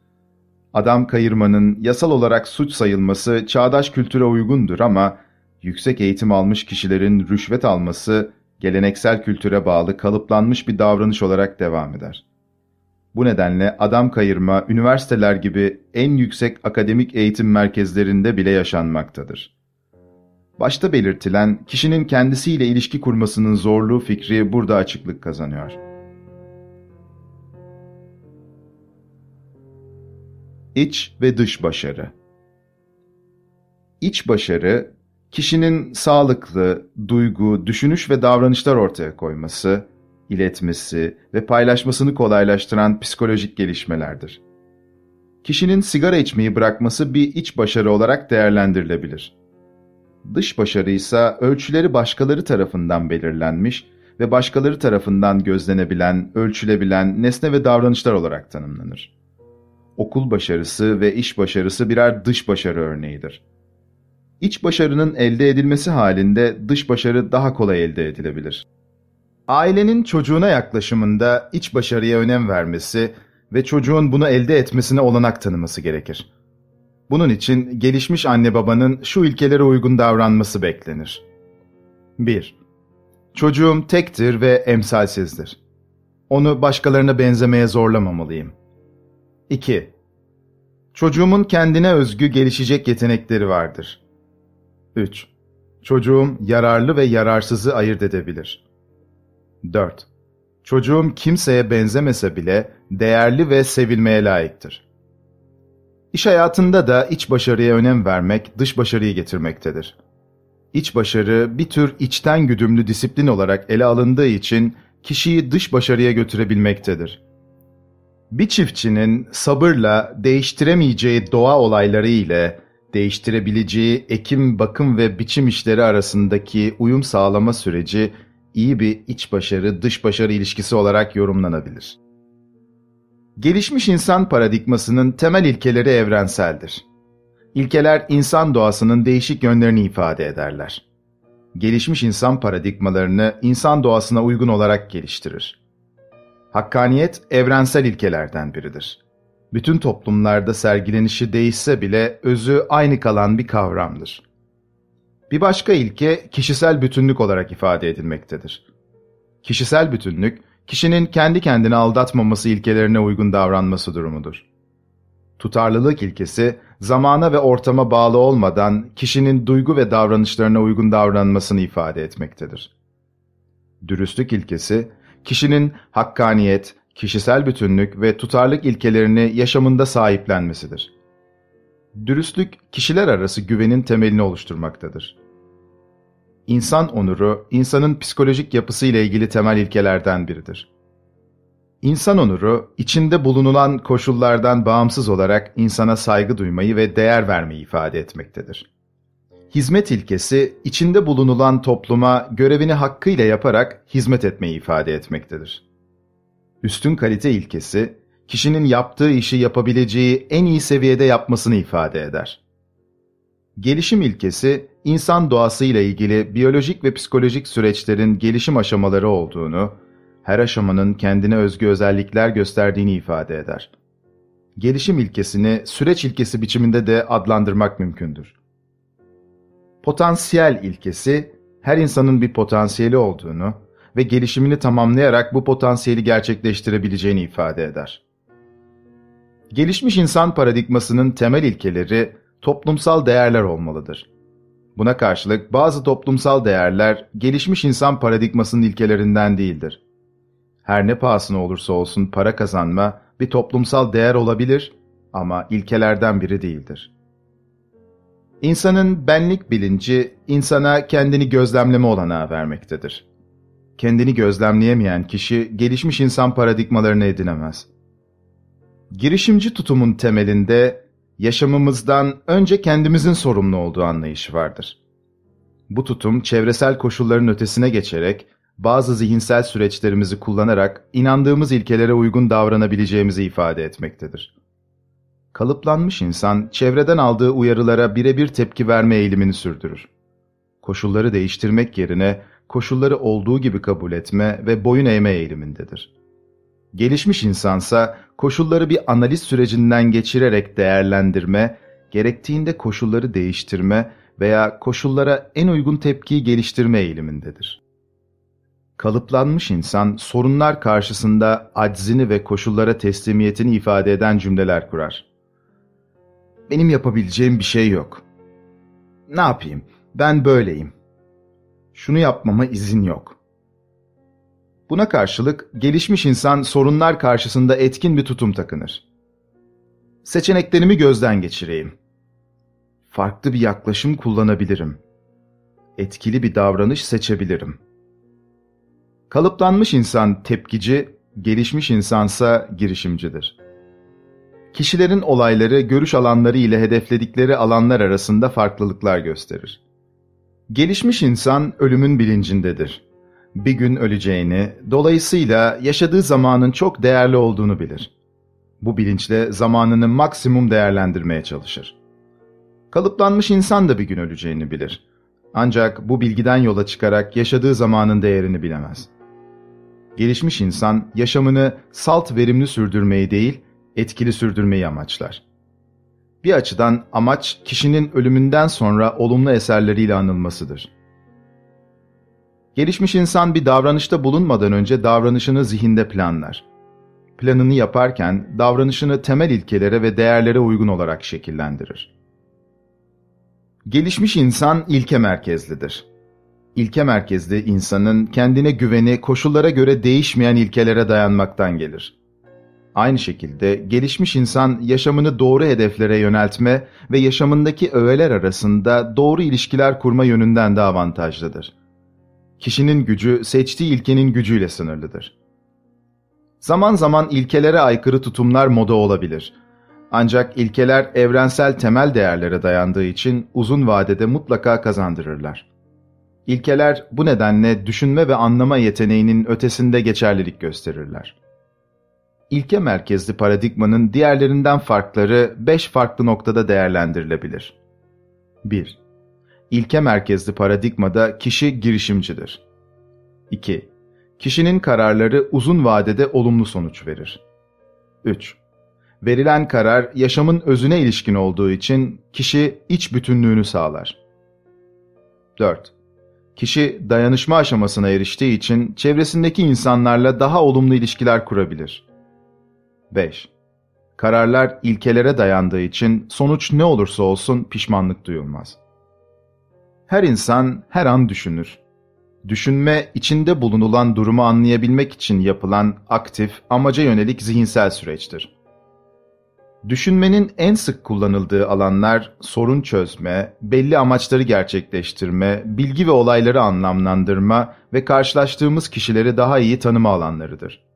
Adam kayırmanın yasal olarak suç sayılması çağdaş kültüre uygundur ama yüksek eğitim almış kişilerin rüşvet alması geleneksel kültüre bağlı kalıplanmış bir davranış olarak devam eder. Bu nedenle adam kayırma üniversiteler gibi en yüksek akademik eğitim merkezlerinde bile yaşanmaktadır. Başta belirtilen kişinin kendisiyle ilişki kurmasının zorluğu fikri burada açıklık kazanıyor. İç ve dış başarı. İç başarı, Kişinin sağlıklı, duygu, düşünüş ve davranışlar ortaya koyması, iletmesi ve paylaşmasını kolaylaştıran psikolojik gelişmelerdir. Kişinin sigara içmeyi bırakması bir iç başarı olarak değerlendirilebilir. Dış başarı ise ölçüleri başkaları tarafından belirlenmiş ve başkaları tarafından gözlenebilen, ölçülebilen nesne ve davranışlar olarak tanımlanır. Okul başarısı ve iş başarısı birer dış başarı örneğidir. İç başarının elde edilmesi halinde dış başarı daha kolay elde edilebilir. Ailenin çocuğuna yaklaşımında iç başarıya önem vermesi ve çocuğun bunu elde etmesine olanak tanıması gerekir. Bunun için gelişmiş anne babanın şu ilkelere uygun davranması beklenir. bir. Çocuğum tektir ve emsalsizdir. Onu başkalarına benzemeye zorlamamalıyım. iki. Çocuğumun kendine özgü gelişecek yetenekleri vardır. üç. Çocuğum yararlı ve yararsızı ayırt edebilir. dört. Çocuğum kimseye benzemese bile değerli ve sevilmeye layıktır. İş hayatında da iç başarıya önem vermek dış başarıyı getirmektedir. İç başarı bir tür içten güdümlü disiplin olarak ele alındığı için kişiyi dış başarıya götürebilmektedir. Bir çiftçinin sabırla değiştiremeyeceği doğa olayları ile değiştirebileceği ekim, bakım ve biçim işleri arasındaki uyum sağlama süreci iyi bir iç başarı, dış başarı ilişkisi olarak yorumlanabilir. Gelişmiş insan paradigmasının temel ilkeleri evrenseldir. İlkeler insan doğasının değişik yönlerini ifade ederler. Gelişmiş insan paradigmalarını insan doğasına uygun olarak geliştirir. Hakkaniyet evrensel ilkelerden biridir. Bütün toplumlarda sergilenişi değişse bile özü aynı kalan bir kavramdır. Bir başka ilke kişisel bütünlük olarak ifade edilmektedir. Kişisel bütünlük, kişinin kendi kendini aldatmaması ilkelerine uygun davranması durumudur. Tutarlılık ilkesi, zamana ve ortama bağlı olmadan kişinin duygu ve davranışlarına uygun davranmasını ifade etmektedir. Dürüstlük ilkesi, kişinin hakkaniyet, kişisel bütünlük ve tutarlılık ilkelerini yaşamında sahiplenmesidir. Dürüstlük, kişiler arası güvenin temelini oluşturmaktadır. İnsan onuru, insanın psikolojik yapısı ile ilgili temel ilkelerden biridir. İnsan onuru, içinde bulunulan koşullardan bağımsız olarak insana saygı duymayı ve değer vermeyi ifade etmektedir. Hizmet ilkesi, içinde bulunulan topluma görevini hakkıyla yaparak hizmet etmeyi ifade etmektedir. Üstün kalite ilkesi, kişinin yaptığı işi yapabileceği en iyi seviyede yapmasını ifade eder. Gelişim ilkesi, insan doğasıyla ilgili biyolojik ve psikolojik süreçlerin gelişim aşamaları olduğunu, her aşamanın kendine özgü özellikler gösterdiğini ifade eder. Gelişim ilkesini süreç ilkesi biçiminde de adlandırmak mümkündür. Potansiyel ilkesi, her insanın bir potansiyeli olduğunu ve gelişimini tamamlayarak bu potansiyeli gerçekleştirebileceğini ifade eder. Gelişmiş insan paradigmasının temel ilkeleri toplumsal değerler olmalıdır. Buna karşılık bazı toplumsal değerler gelişmiş insan paradigmasının ilkelerinden değildir. Her ne pahasına olursa olsun para kazanma bir toplumsal değer olabilir ama ilkelerden biri değildir. İnsanın benlik bilinci, insana kendini gözlemleme olanağı vermektedir. Kendini gözlemleyemeyen kişi gelişmiş insan paradigmalarını edinemez. Girişimci tutumun temelinde yaşamımızdan önce kendimizin sorumlu olduğu anlayışı vardır. Bu tutum çevresel koşulların ötesine geçerek bazı zihinsel süreçlerimizi kullanarak inandığımız ilkelere uygun davranabileceğimizi ifade etmektedir. Kalıplanmış insan çevreden aldığı uyarılara birebir tepki verme eğilimini sürdürür. Koşulları değiştirmek yerine koşulları olduğu gibi kabul etme ve boyun eğme eğilimindedir. Gelişmiş insansa koşulları bir analiz sürecinden geçirerek değerlendirme, gerektiğinde koşulları değiştirme veya koşullara en uygun tepkiyi geliştirme eğilimindedir. Kalıplanmış insan sorunlar karşısında aczini ve koşullara teslimiyetini ifade eden cümleler kurar. Benim yapabileceğim bir şey yok. Ne yapayım? Ben böyleyim. Şunu yapmama izin yok. Buna karşılık gelişmiş insan sorunlar karşısında etkin bir tutum takınır. Seçeneklerimi gözden geçireyim. Farklı bir yaklaşım kullanabilirim. etkili bir davranış seçebilirim. Kalıplanmış insan tepkici, gelişmiş insansa girişimcidir. Kişilerin olayları, görüş alanları ile hedefledikleri alanlar arasında farklılıklar gösterir. Gelişmiş insan ölümün bilincindedir. Bir gün öleceğini, dolayısıyla yaşadığı zamanın çok değerli olduğunu bilir. Bu bilinçle zamanını maksimum değerlendirmeye çalışır. Kalıplanmış insan da bir gün öleceğini bilir. Ancak bu bilgiden yola çıkarak yaşadığı zamanın değerini bilemez. Gelişmiş insan yaşamını salt verimli sürdürmeyi değil, etkili sürdürmeyi amaçlar. Bir açıdan amaç kişinin ölümünden sonra olumlu eserleriyle anılmasıdır. Gelişmiş insan bir davranışta bulunmadan önce davranışını zihinde planlar. Planını yaparken davranışını temel ilkelere ve değerlere uygun olarak şekillendirir. Gelişmiş insan ilke merkezlidir. İlke merkezli insanın kendine güveni koşullara göre değişmeyen ilkelere dayanmaktan gelir. Aynı şekilde gelişmiş insan yaşamını doğru hedeflere yöneltme ve yaşamındaki öğeler arasında doğru ilişkiler kurma yönünden de avantajlıdır. Kişinin gücü seçtiği ilkenin gücüyle sınırlıdır. Zaman zaman ilkelere aykırı tutumlar moda olabilir. Ancak ilkeler evrensel temel değerlere dayandığı için uzun vadede mutlaka kazandırırlar. İlkeler bu nedenle düşünme ve anlama yeteneğinin ötesinde geçerlilik gösterirler. İlke merkezli paradigmanın diğerlerinden farkları beş farklı noktada değerlendirilebilir. bir. İlke merkezli paradigmada kişi girişimcidir. iki. Kişinin kararları uzun vadede olumlu sonuç verir. üç. Verilen karar yaşamın özüne ilişkin olduğu için kişi iç bütünlüğünü sağlar. dört. Kişi dayanışma aşamasına eriştiği için çevresindeki insanlarla daha olumlu ilişkiler kurabilir. beş. Kararlar ilkelere dayandığı için sonuç ne olursa olsun pişmanlık duyulmaz. Her insan her an düşünür. Düşünme, içinde bulunulan durumu anlayabilmek için yapılan aktif, amaca yönelik zihinsel süreçtir. Düşünmenin en sık kullanıldığı alanlar sorun çözme, belli amaçları gerçekleştirme, bilgi ve olayları anlamlandırma ve karşılaştığımız kişileri daha iyi tanıma alanlarıdır.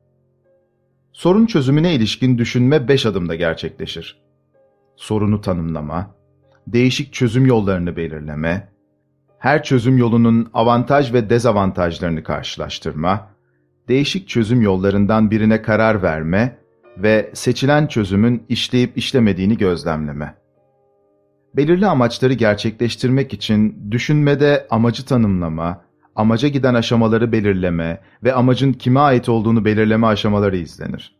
Sorun çözümüne ilişkin düşünme beş adımda gerçekleşir. Sorunu tanımlama, değişik çözüm yollarını belirleme, her çözüm yolunun avantaj ve dezavantajlarını karşılaştırma, değişik çözüm yollarından birine karar verme ve seçilen çözümün işleyip işlemediğini gözlemleme. Belirli amaçları gerçekleştirmek için düşünmede amacı tanımlama, amaca giden aşamaları belirleme ve amacın kime ait olduğunu belirleme aşamaları izlenir.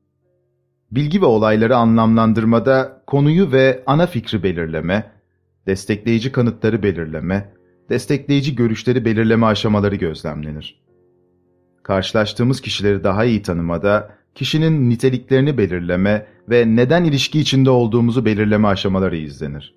Bilgi ve olayları anlamlandırmada konuyu ve ana fikri belirleme, destekleyici kanıtları belirleme, destekleyici görüşleri belirleme aşamaları gözlemlenir. Karşılaştığımız kişileri daha iyi tanımada, kişinin niteliklerini belirleme ve neden ilişki içinde olduğumuzu belirleme aşamaları izlenir.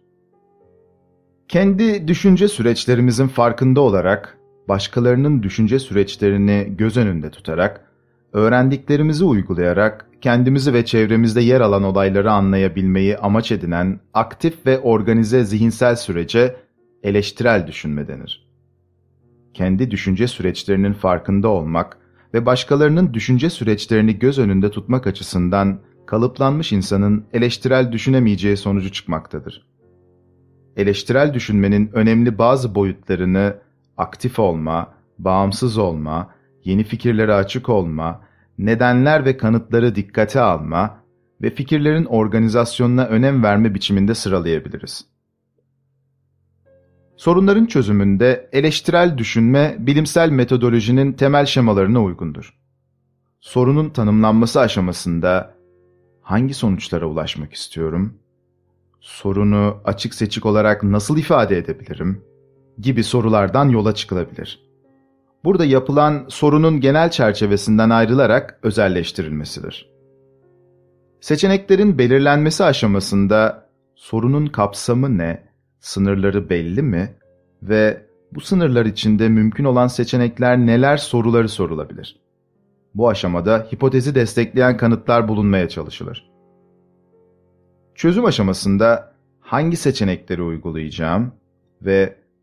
Kendi düşünce süreçlerimizin farkında olarak, başkalarının düşünce süreçlerini göz önünde tutarak, öğrendiklerimizi uygulayarak kendimizi ve çevremizde yer alan olayları anlayabilmeyi amaç edinen aktif ve organize zihinsel sürece eleştirel düşünme denir. Kendi düşünce süreçlerinin farkında olmak ve başkalarının düşünce süreçlerini göz önünde tutmak açısından kalıplanmış insanın eleştirel düşünemeyeceği sonucu çıkmaktadır. Eleştirel düşünmenin önemli bazı boyutlarını aktif olma, bağımsız olma, yeni fikirlere açık olma, nedenler ve kanıtları dikkate alma ve fikirlerin organizasyonuna önem verme biçiminde sıralayabiliriz. Sorunların çözümünde eleştirel düşünme, bilimsel metodolojinin temel şemalarına uygundur. Sorunun tanımlanması aşamasında hangi sonuçlara ulaşmak istiyorum, sorunu açık seçik olarak nasıl ifade edebilirim gibi sorulardan yola çıkılabilir. Burada yapılan sorunun genel çerçevesinden ayrılarak özelleştirilmesidir. Seçeneklerin belirlenmesi aşamasında sorunun kapsamı ne, sınırları belli mi ve bu sınırlar içinde mümkün olan seçenekler neler soruları sorulabilir. Bu aşamada hipotezi destekleyen kanıtlar bulunmaya çalışılır. Çözüm aşamasında hangi seçenekleri uygulayacağım ve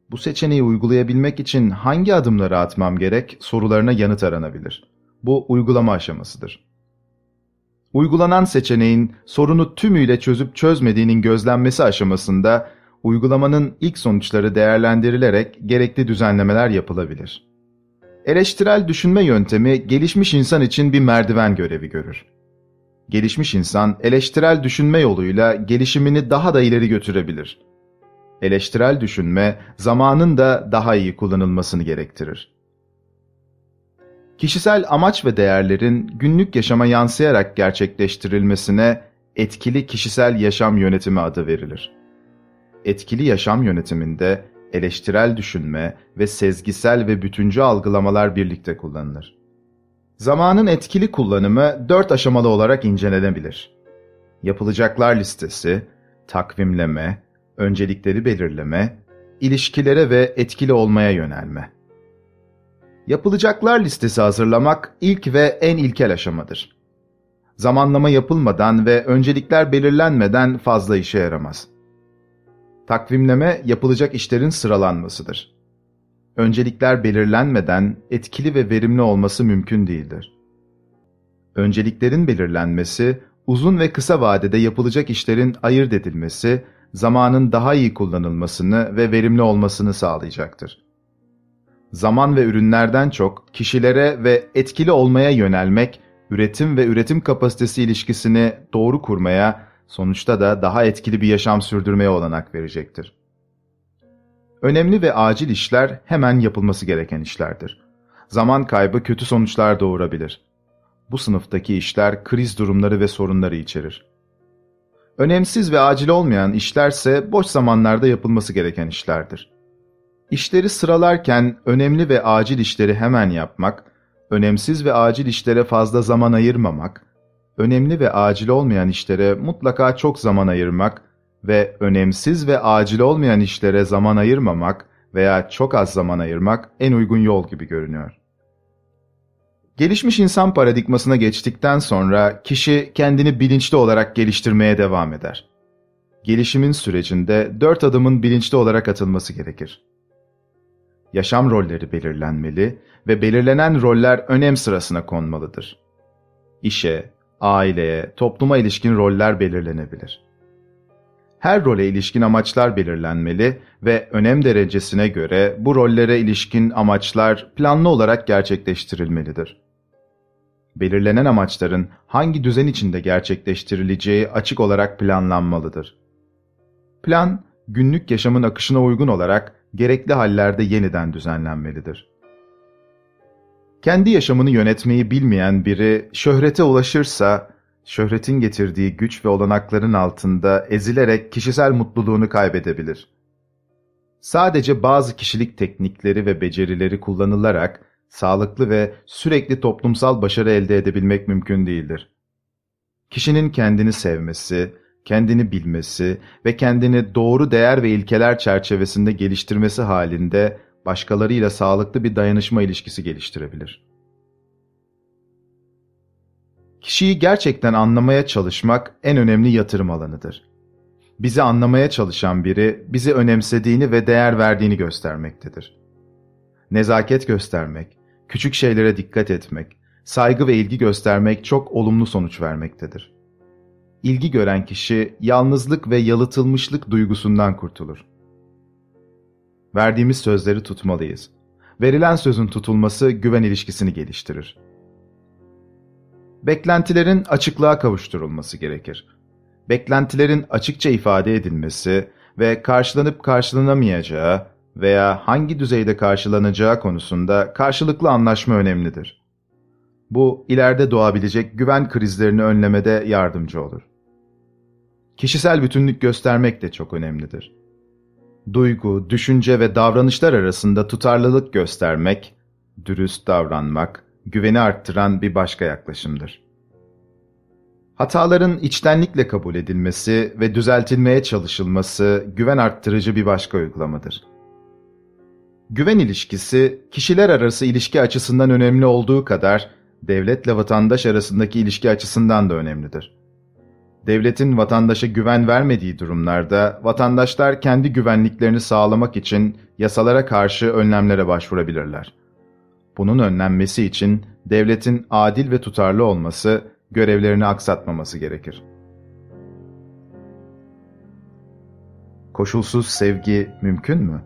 Bu seçeneği uygulayabilmek için hangi adımları atmam gerek sorularına yanıt aranabilir. Bu uygulama aşamasıdır. Uygulanan seçeneğin sorunu tümüyle çözüp çözmediğinin gözlenmesi aşamasında uygulamanın ilk sonuçları değerlendirilerek gerekli düzenlemeler yapılabilir. Eleştirel düşünme yöntemi gelişmiş insan için bir merdiven görevi görür. Gelişmiş insan eleştirel düşünme yoluyla gelişimini daha da ileri götürebilir. Eleştirel düşünme zamanın da daha iyi kullanılmasını gerektirir. Kişisel amaç ve değerlerin günlük yaşama yansıyarak gerçekleştirilmesine etkili kişisel yaşam yönetimi adı verilir. Etkili yaşam yönetiminde eleştirel düşünme ve sezgisel ve bütüncül algılamalar birlikte kullanılır. Zamanın etkili kullanımı dört aşamalı olarak incelenebilir. Yapılacaklar listesi, takvimleme, öncelikleri belirleme, ilişkilere ve etkili olmaya yönelme. Yapılacaklar listesi hazırlamak ilk ve en ilkel aşamadır. Zamanlama yapılmadan ve öncelikler belirlenmeden fazla işe yaramaz. Takvimleme yapılacak işlerin sıralanmasıdır. Öncelikler belirlenmeden etkili ve verimli olması mümkün değildir. Önceliklerin belirlenmesi, uzun ve kısa vadede yapılacak işlerin ayırt edilmesi, zamanın daha iyi kullanılmasını ve verimli olmasını sağlayacaktır. Zaman ve ürünlerden çok kişilere ve etkili olmaya yönelmek, üretim ve üretim kapasitesi ilişkisini doğru kurmaya, sonuçta da daha etkili bir yaşam sürdürmeye olanak verecektir. Önemli ve acil işler hemen yapılması gereken işlerdir. Zaman kaybı kötü sonuçlar doğurabilir. Bu sınıftaki işler kriz durumları ve sorunları içerir. Önemsiz ve acil olmayan işlerse boş zamanlarda yapılması gereken işlerdir. İşleri sıralarken önemli ve acil işleri hemen yapmak, önemsiz ve acil işlere fazla zaman ayırmamak, önemli ve acil olmayan işlere mutlaka çok zaman ayırmak ve önemsiz ve acil olmayan işlere zaman ayırmamak veya çok az zaman ayırmak en uygun yol gibi görünüyor. Gelişmiş insan paradigmasına geçtikten sonra kişi kendini bilinçli olarak geliştirmeye devam eder. Gelişimin sürecinde dört adımın bilinçli olarak atılması gerekir. Yaşam rolleri belirlenmeli ve belirlenen roller önem sırasına konmalıdır. İşe, aileye, topluma ilişkin roller belirlenebilir. Her role ilişkin amaçlar belirlenmeli ve önem derecesine göre bu rollere ilişkin amaçlar planlı olarak gerçekleştirilmelidir. Belirlenen amaçların hangi düzen içinde gerçekleştirileceği açık olarak planlanmalıdır. Plan, günlük yaşamın akışına uygun olarak gerekli hallerde yeniden düzenlenmelidir. Kendi yaşamını yönetmeyi bilmeyen biri şöhrete ulaşırsa, şöhretin getirdiği güç ve olanakların altında ezilerek kişisel mutluluğunu kaybedebilir. Sadece bazı kişilik teknikleri ve becerileri kullanılarak sağlıklı ve sürekli toplumsal başarı elde edebilmek mümkün değildir. Kişinin kendini sevmesi, kendini bilmesi ve kendini doğru değer ve ilkeler çerçevesinde geliştirmesi halinde başkalarıyla sağlıklı bir dayanışma ilişkisi geliştirebilir. Kişiyi gerçekten anlamaya çalışmak en önemli yatırım alanıdır. Bizi anlamaya çalışan biri, bizi önemsediğini ve değer verdiğini göstermektedir. Nezaket göstermek, küçük şeylere dikkat etmek, saygı ve ilgi göstermek çok olumlu sonuç vermektedir. İlgi gören kişi, yalnızlık ve yalıtılmışlık duygusundan kurtulur. Verdiğimiz sözleri tutmalıyız. Verilen sözün tutulması güven ilişkisini geliştirir. Beklentilerin açıklığa kavuşturulması gerekir. Beklentilerin açıkça ifade edilmesi ve karşılanıp karşılanamayacağı veya hangi düzeyde karşılanacağı konusunda karşılıklı anlaşma önemlidir. Bu, ileride doğabilecek güven krizlerini önlemede yardımcı olur. Kişisel bütünlük göstermek de çok önemlidir. Duygu, düşünce ve davranışlar arasında tutarlılık göstermek, dürüst davranmak, güveni arttıran bir başka yaklaşımdır. Hataların içtenlikle kabul edilmesi ve düzeltilmeye çalışılması güven arttırıcı bir başka uygulamadır. Güven ilişkisi, kişiler arası ilişki açısından önemli olduğu kadar, devletle vatandaş arasındaki ilişki açısından da önemlidir. Devletin vatandaşa güven vermediği durumlarda vatandaşlar kendi güvenliklerini sağlamak için yasalara karşı önlemlere başvurabilirler. Bunun önlenmesi için devletin adil ve tutarlı olması, görevlerini aksatmaması gerekir. Koşulsuz sevgi mümkün mü?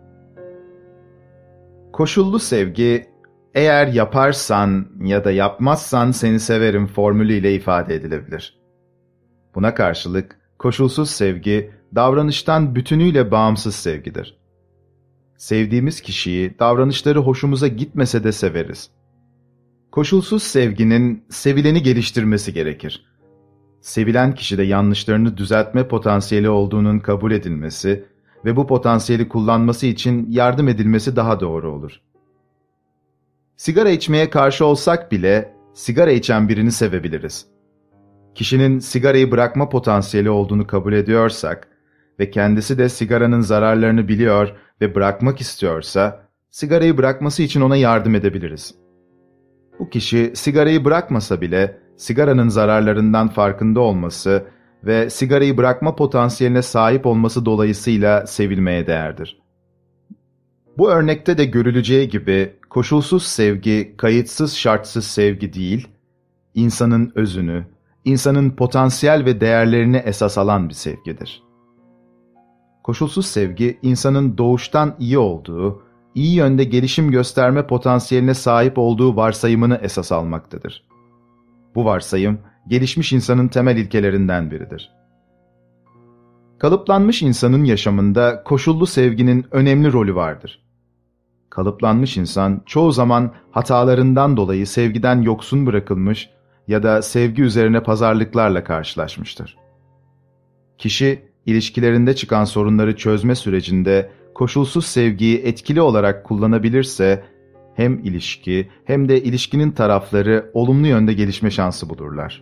Koşullu sevgi, eğer yaparsan ya da yapmazsan seni severim formülüyle ifade edilebilir. Buna karşılık koşulsuz sevgi, davranıştan bütünüyle bağımsız sevgidir. Sevdiğimiz kişiyi davranışları hoşumuza gitmese de severiz. Koşulsuz sevginin sevileni geliştirmesi gerekir. Sevilen kişide yanlışlarını düzeltme potansiyeli olduğunun kabul edilmesi ve bu potansiyeli kullanması için yardım edilmesi daha doğru olur. Sigara içmeye karşı olsak bile sigara içen birini sevebiliriz. Kişinin sigarayı bırakma potansiyeli olduğunu kabul ediyorsak ve kendisi de sigaranın zararlarını biliyor ve bırakmak istiyorsa, sigarayı bırakması için ona yardım edebiliriz. Bu kişi sigarayı bırakmasa bile sigaranın zararlarından farkında olması ve sigarayı bırakma potansiyeline sahip olması dolayısıyla sevilmeye değerdir. Bu örnekte de görüleceği gibi koşulsuz sevgi, kayıtsız şartsız sevgi değil, insanın özünü, insanın potansiyel ve değerlerini esas alan bir sevgidir. Koşulsuz sevgi, insanın doğuştan iyi olduğu, iyi yönde gelişim gösterme potansiyeline sahip olduğu varsayımını esas almaktadır. Bu varsayım, gelişmiş insanın temel ilkelerinden biridir. Kalıplanmış insanın yaşamında koşullu sevginin önemli rolü vardır. Kalıplanmış insan çoğu zaman hatalarından dolayı sevgiden yoksun bırakılmış ya da sevgi üzerine pazarlıklarla karşılaşmıştır. Kişi, ilişkilerinde çıkan sorunları çözme sürecinde koşulsuz sevgiyi etkili olarak kullanabilirse, hem ilişki hem de ilişkinin tarafları olumlu yönde gelişme şansı bulurlar.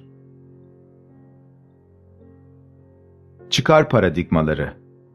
Çıkar paradigmaları.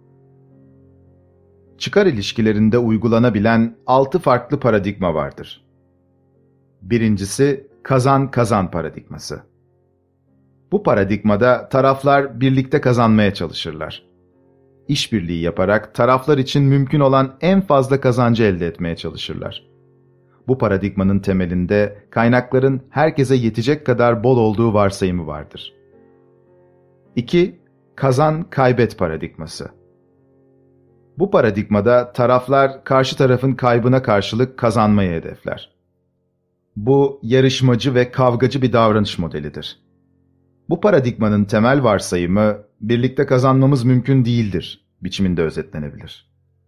Çıkar ilişkilerinde uygulanabilen altı farklı paradigma vardır. Birincisi, kazan-kazan paradigması. Bu paradigmada taraflar birlikte kazanmaya çalışırlar. İşbirliği yaparak taraflar için mümkün olan en fazla kazancı elde etmeye çalışırlar. Bu paradigmanın temelinde kaynakların herkese yetecek kadar bol olduğu varsayımı vardır. İki, kazan-kaybet paradigması. Bu paradigmada taraflar karşı tarafın kaybına karşılık kazanmayı hedefler. Bu yarışmacı ve kavgacı bir davranış modelidir. Bu paradigmanın temel varsayımı birlikte kazanmamız mümkün değildir biçiminde özetlenebilir.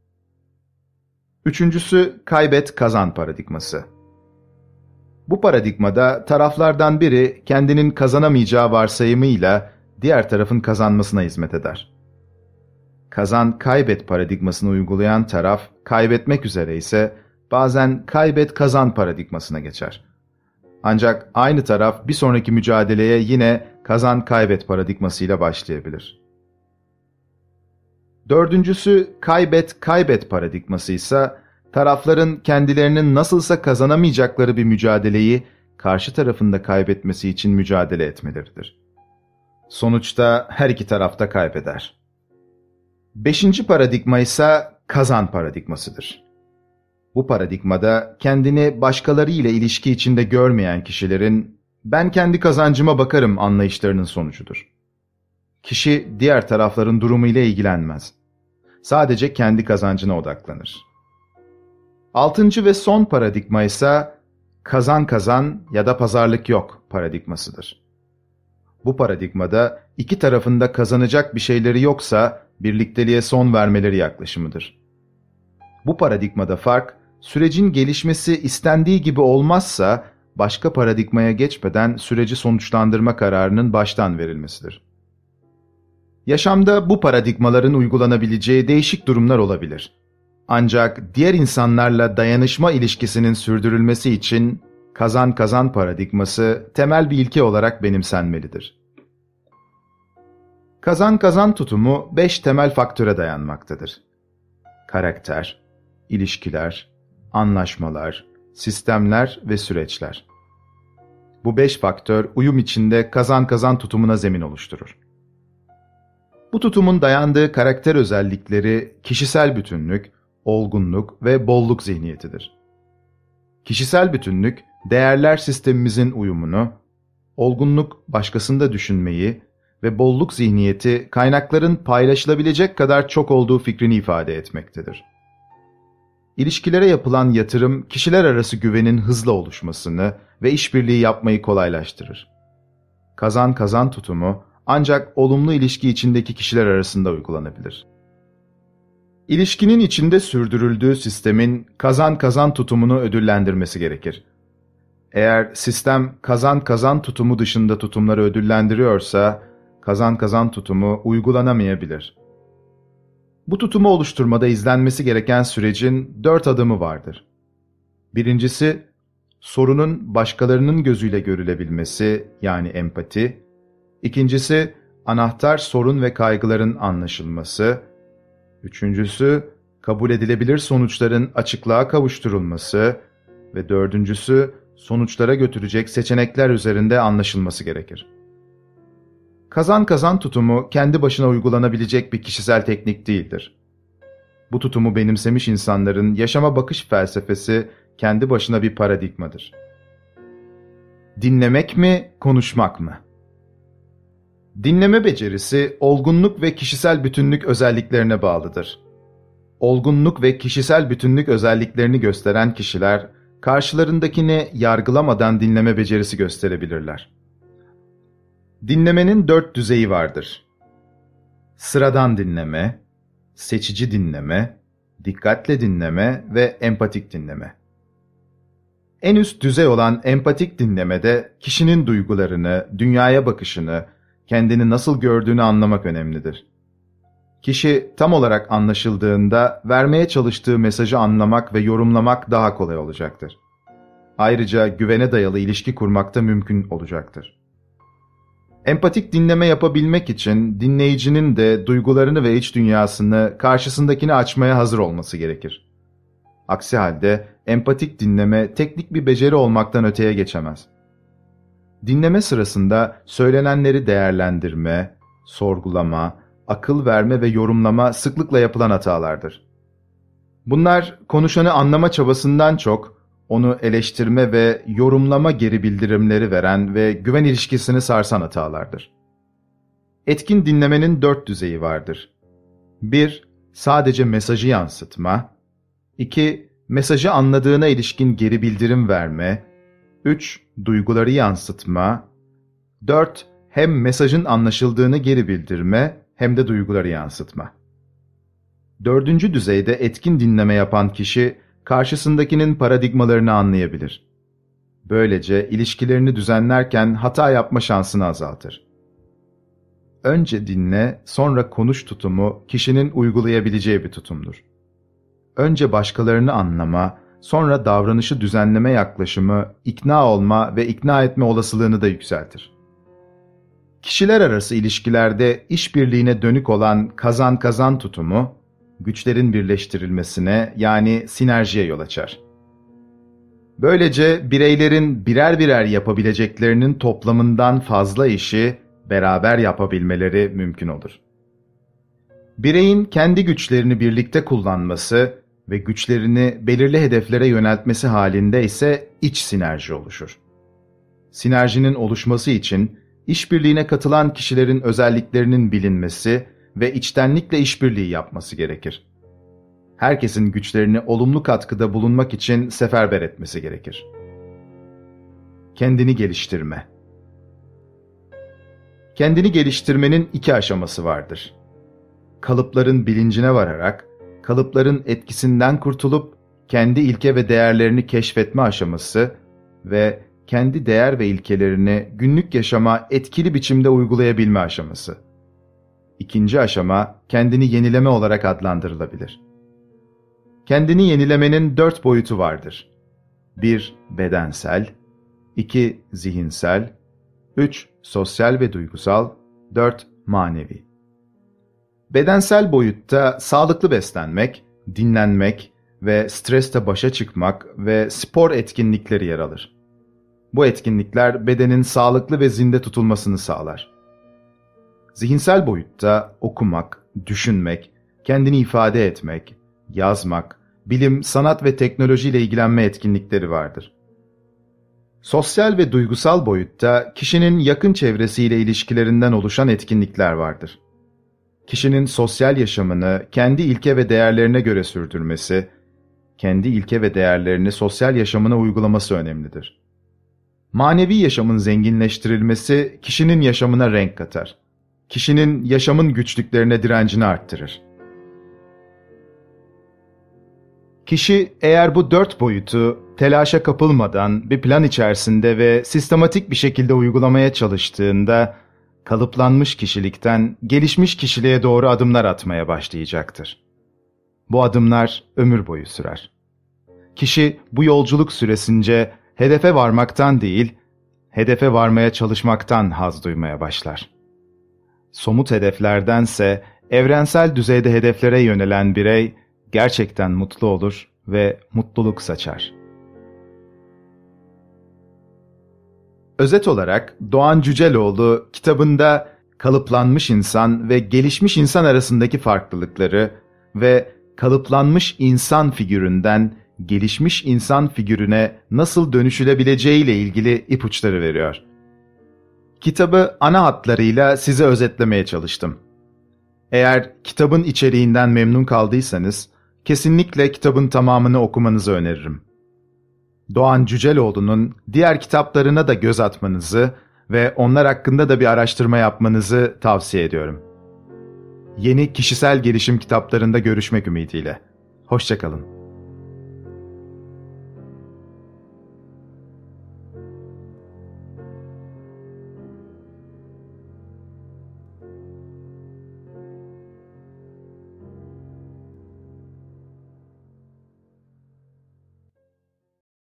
Üçüncüsü kaybet-kazan paradigması. Bu paradigmada taraflardan biri kendinin kazanamayacağı varsayımıyla diğer tarafın kazanmasına hizmet eder. Kazan-kaybet paradigmasını uygulayan taraf kaybetmek üzere ise bazen kaybet-kazan paradigmasına geçer. Ancak aynı taraf bir sonraki mücadeleye yine kazan-kaybet paradigmasıyla başlayabilir. Dördüncüsü kaybet-kaybet paradigması ise tarafların kendilerinin nasılsa kazanamayacakları bir mücadeleyi karşı tarafında kaybetmesi için mücadele etmeleridir. Sonuçta her iki taraf da kaybeder. Beşinci paradigma ise kazan paradigmasıdır. Bu paradigmada kendini başkaları ile ilişki içinde görmeyen kişilerin "ben kendi kazancıma bakarım" anlayışlarının sonucudur. Kişi diğer tarafların durumuyla ilgilenmez. Sadece kendi kazancına odaklanır. Altıncı ve son paradigma ise kazan kazan ya da pazarlık yok paradigmasıdır. Bu paradigmada iki tarafında kazanacak bir şeyleri yoksa birlikteliğe son vermeleri yaklaşımıdır. Bu paradigmada fark, sürecin gelişmesi istendiği gibi olmazsa başka paradigmaya geçmeden süreci sonuçlandırma kararının baştan verilmesidir. Yaşamda bu paradigmaların uygulanabileceği değişik durumlar olabilir. Ancak diğer insanlarla dayanışma ilişkisinin sürdürülmesi için kazan-kazan paradigması temel bir ilke olarak benimsenmelidir. Kazan-kazan tutumu beş temel faktöre dayanmaktadır. Karakter, ilişkiler, anlaşmalar, sistemler ve süreçler. Bu beş faktör uyum içinde kazan-kazan tutumuna zemin oluşturur. Bu tutumun dayandığı karakter özellikleri kişisel bütünlük, olgunluk ve bolluk zihniyetidir. Kişisel bütünlük, değerler sistemimizin uyumunu, olgunluk başkasında düşünmeyi ve bolluk zihniyeti kaynakların paylaşılabilecek kadar çok olduğu fikrini ifade etmektedir. İlişkilere yapılan yatırım, kişiler arası güvenin hızla oluşmasını ve işbirliği yapmayı kolaylaştırır. Kazan kazan tutumu ancak olumlu ilişki içindeki kişiler arasında uygulanabilir. İlişkinin içinde sürdürüldüğü sistemin kazan kazan tutumunu ödüllendirmesi gerekir. Eğer sistem kazan kazan tutumu dışında tutumları ödüllendiriyorsa, kazan kazan tutumu uygulanamayabilir. Bu tutumu oluşturmada izlenmesi gereken sürecin dört adımı vardır. Birincisi, sorunun başkalarının gözüyle görülebilmesi, yani empati. İkincisi, anahtar sorun ve kaygıların anlaşılması. Üçüncüsü, kabul edilebilir sonuçların açıklığa kavuşturulması. Ve dördüncüsü, sonuçlara götürecek seçenekler üzerinde anlaşılması gerekir. Kazan kazan tutumu kendi başına uygulanabilecek bir kişisel teknik değildir. Bu tutumu benimsemiş insanların yaşama bakış felsefesi kendi başına bir paradigmadır. Dinlemek mi, konuşmak mı? Dinleme becerisi, olgunluk ve kişisel bütünlük özelliklerine bağlıdır. Olgunluk ve kişisel bütünlük özelliklerini gösteren kişiler, karşılarındakini yargılamadan dinleme becerisi gösterebilirler. Dinlemenin dört düzeyi vardır. Sıradan dinleme, seçici dinleme, dikkatle dinleme ve empatik dinleme. En üst düzey olan empatik dinlemede kişinin duygularını, dünyaya bakışını, kendini nasıl gördüğünü anlamak önemlidir. Kişi tam olarak anlaşıldığında vermeye çalıştığı mesajı anlamak ve yorumlamak daha kolay olacaktır. Ayrıca güvene dayalı ilişki kurmak da mümkün olacaktır. Empatik dinleme yapabilmek için dinleyicinin de duygularını ve iç dünyasını karşısındakine açmaya hazır olması gerekir. Aksi halde empatik dinleme teknik bir beceri olmaktan öteye geçemez. Dinleme sırasında söylenenleri değerlendirme, sorgulama, akıl verme ve yorumlama sıklıkla yapılan hatalardır. Bunlar konuşanı anlama çabasından çok, onu eleştirme ve yorumlama geri bildirimleri veren ve güven ilişkisini sarsan hatalardır. Etkin dinlemenin dört düzeyi vardır. bir Sadece mesajı yansıtma. iki Mesajı anladığına ilişkin geri bildirim verme. üç Duyguları yansıtma. dört Hem mesajın anlaşıldığını geri bildirme hem de duyguları yansıtma. Dördüncü düzeyde etkin dinleme yapan kişi, karşısındakinin paradigmalarını anlayabilir. Böylece ilişkilerini düzenlerken hata yapma şansını azaltır. Önce dinle, sonra konuş tutumu kişinin uygulayabileceği bir tutumdur. Önce başkalarını anlama, sonra davranışı düzenleme yaklaşımı, ikna olma ve ikna etme olasılığını da yükseltir. Kişiler arası ilişkilerde işbirliğine dönük olan kazan kazan tutumu, güçlerin birleştirilmesine yani sinerjiye yol açar. Böylece bireylerin birer birer yapabileceklerinin toplamından fazla işi beraber yapabilmeleri mümkün olur. Bireyin kendi güçlerini birlikte kullanması ve güçlerini belirli hedeflere yöneltmesi halinde ise iç sinerji oluşur. Sinerjinin oluşması için işbirliğine katılan kişilerin özelliklerinin bilinmesi ve içtenlikle işbirliği yapması gerekir. Herkesin güçlerini olumlu katkıda bulunmak için seferber etmesi gerekir. Kendini geliştirme. Kendini geliştirmenin iki aşaması vardır. Kalıpların bilincine vararak, kalıpların etkisinden kurtulup kendi ilke ve değerlerini keşfetme aşaması ve kendi değer ve ilkelerini günlük yaşama etkili biçimde uygulayabilme aşaması. İkinci aşama kendini yenileme olarak adlandırılabilir. Kendini yenilemenin dört boyutu vardır. bir Bedensel, iki Zihinsel, üç Sosyal ve duygusal, dört Manevi. Bedensel boyutta sağlıklı beslenmek, dinlenmek ve stresle başa çıkmak ve spor etkinlikleri yer alır. Bu etkinlikler bedenin sağlıklı ve zinde tutulmasını sağlar. Zihinsel boyutta okumak, düşünmek, kendini ifade etmek, yazmak, bilim, sanat ve teknolojiyle ilgilenme etkinlikleri vardır. Sosyal ve duygusal boyutta kişinin yakın çevresiyle ilişkilerinden oluşan etkinlikler vardır. Kişinin sosyal yaşamını kendi ilke ve değerlerine göre sürdürmesi, kendi ilke ve değerlerini sosyal yaşamına uygulaması önemlidir. Manevi yaşamın zenginleştirilmesi kişinin yaşamına renk katar. Kişinin yaşamın güçlüklerine direncini arttırır. Kişi eğer bu dört boyutu telaşa kapılmadan bir plan içerisinde ve sistematik bir şekilde uygulamaya çalıştığında, kalıplanmış kişilikten gelişmiş kişiliğe doğru adımlar atmaya başlayacaktır. Bu adımlar ömür boyu sürer. Kişi bu yolculuk süresince hedefe varmaktan değil, hedefe varmaya çalışmaktan haz duymaya başlar. Somut hedeflerdense evrensel düzeyde hedeflere yönelen birey gerçekten mutlu olur ve mutluluk saçar. Özet olarak Doğan Cüceloğlu kitabında kalıplanmış insan ve gelişmiş insan arasındaki farklılıkları ve kalıplanmış insan figüründen gelişmiş insan figürüne nasıl dönüşülebileceğiyle ilgili ipuçları veriyor. Kitabı ana hatlarıyla size özetlemeye çalıştım. Eğer kitabın içeriğinden memnun kaldıysanız, kesinlikle kitabın tamamını okumanızı öneririm. Doğan Cüceloğlu'nun diğer kitaplarına da göz atmanızı ve onlar hakkında da bir araştırma yapmanızı tavsiye ediyorum. Yeni kişisel gelişim kitaplarında görüşmek ümidiyle. Hoşça kalın.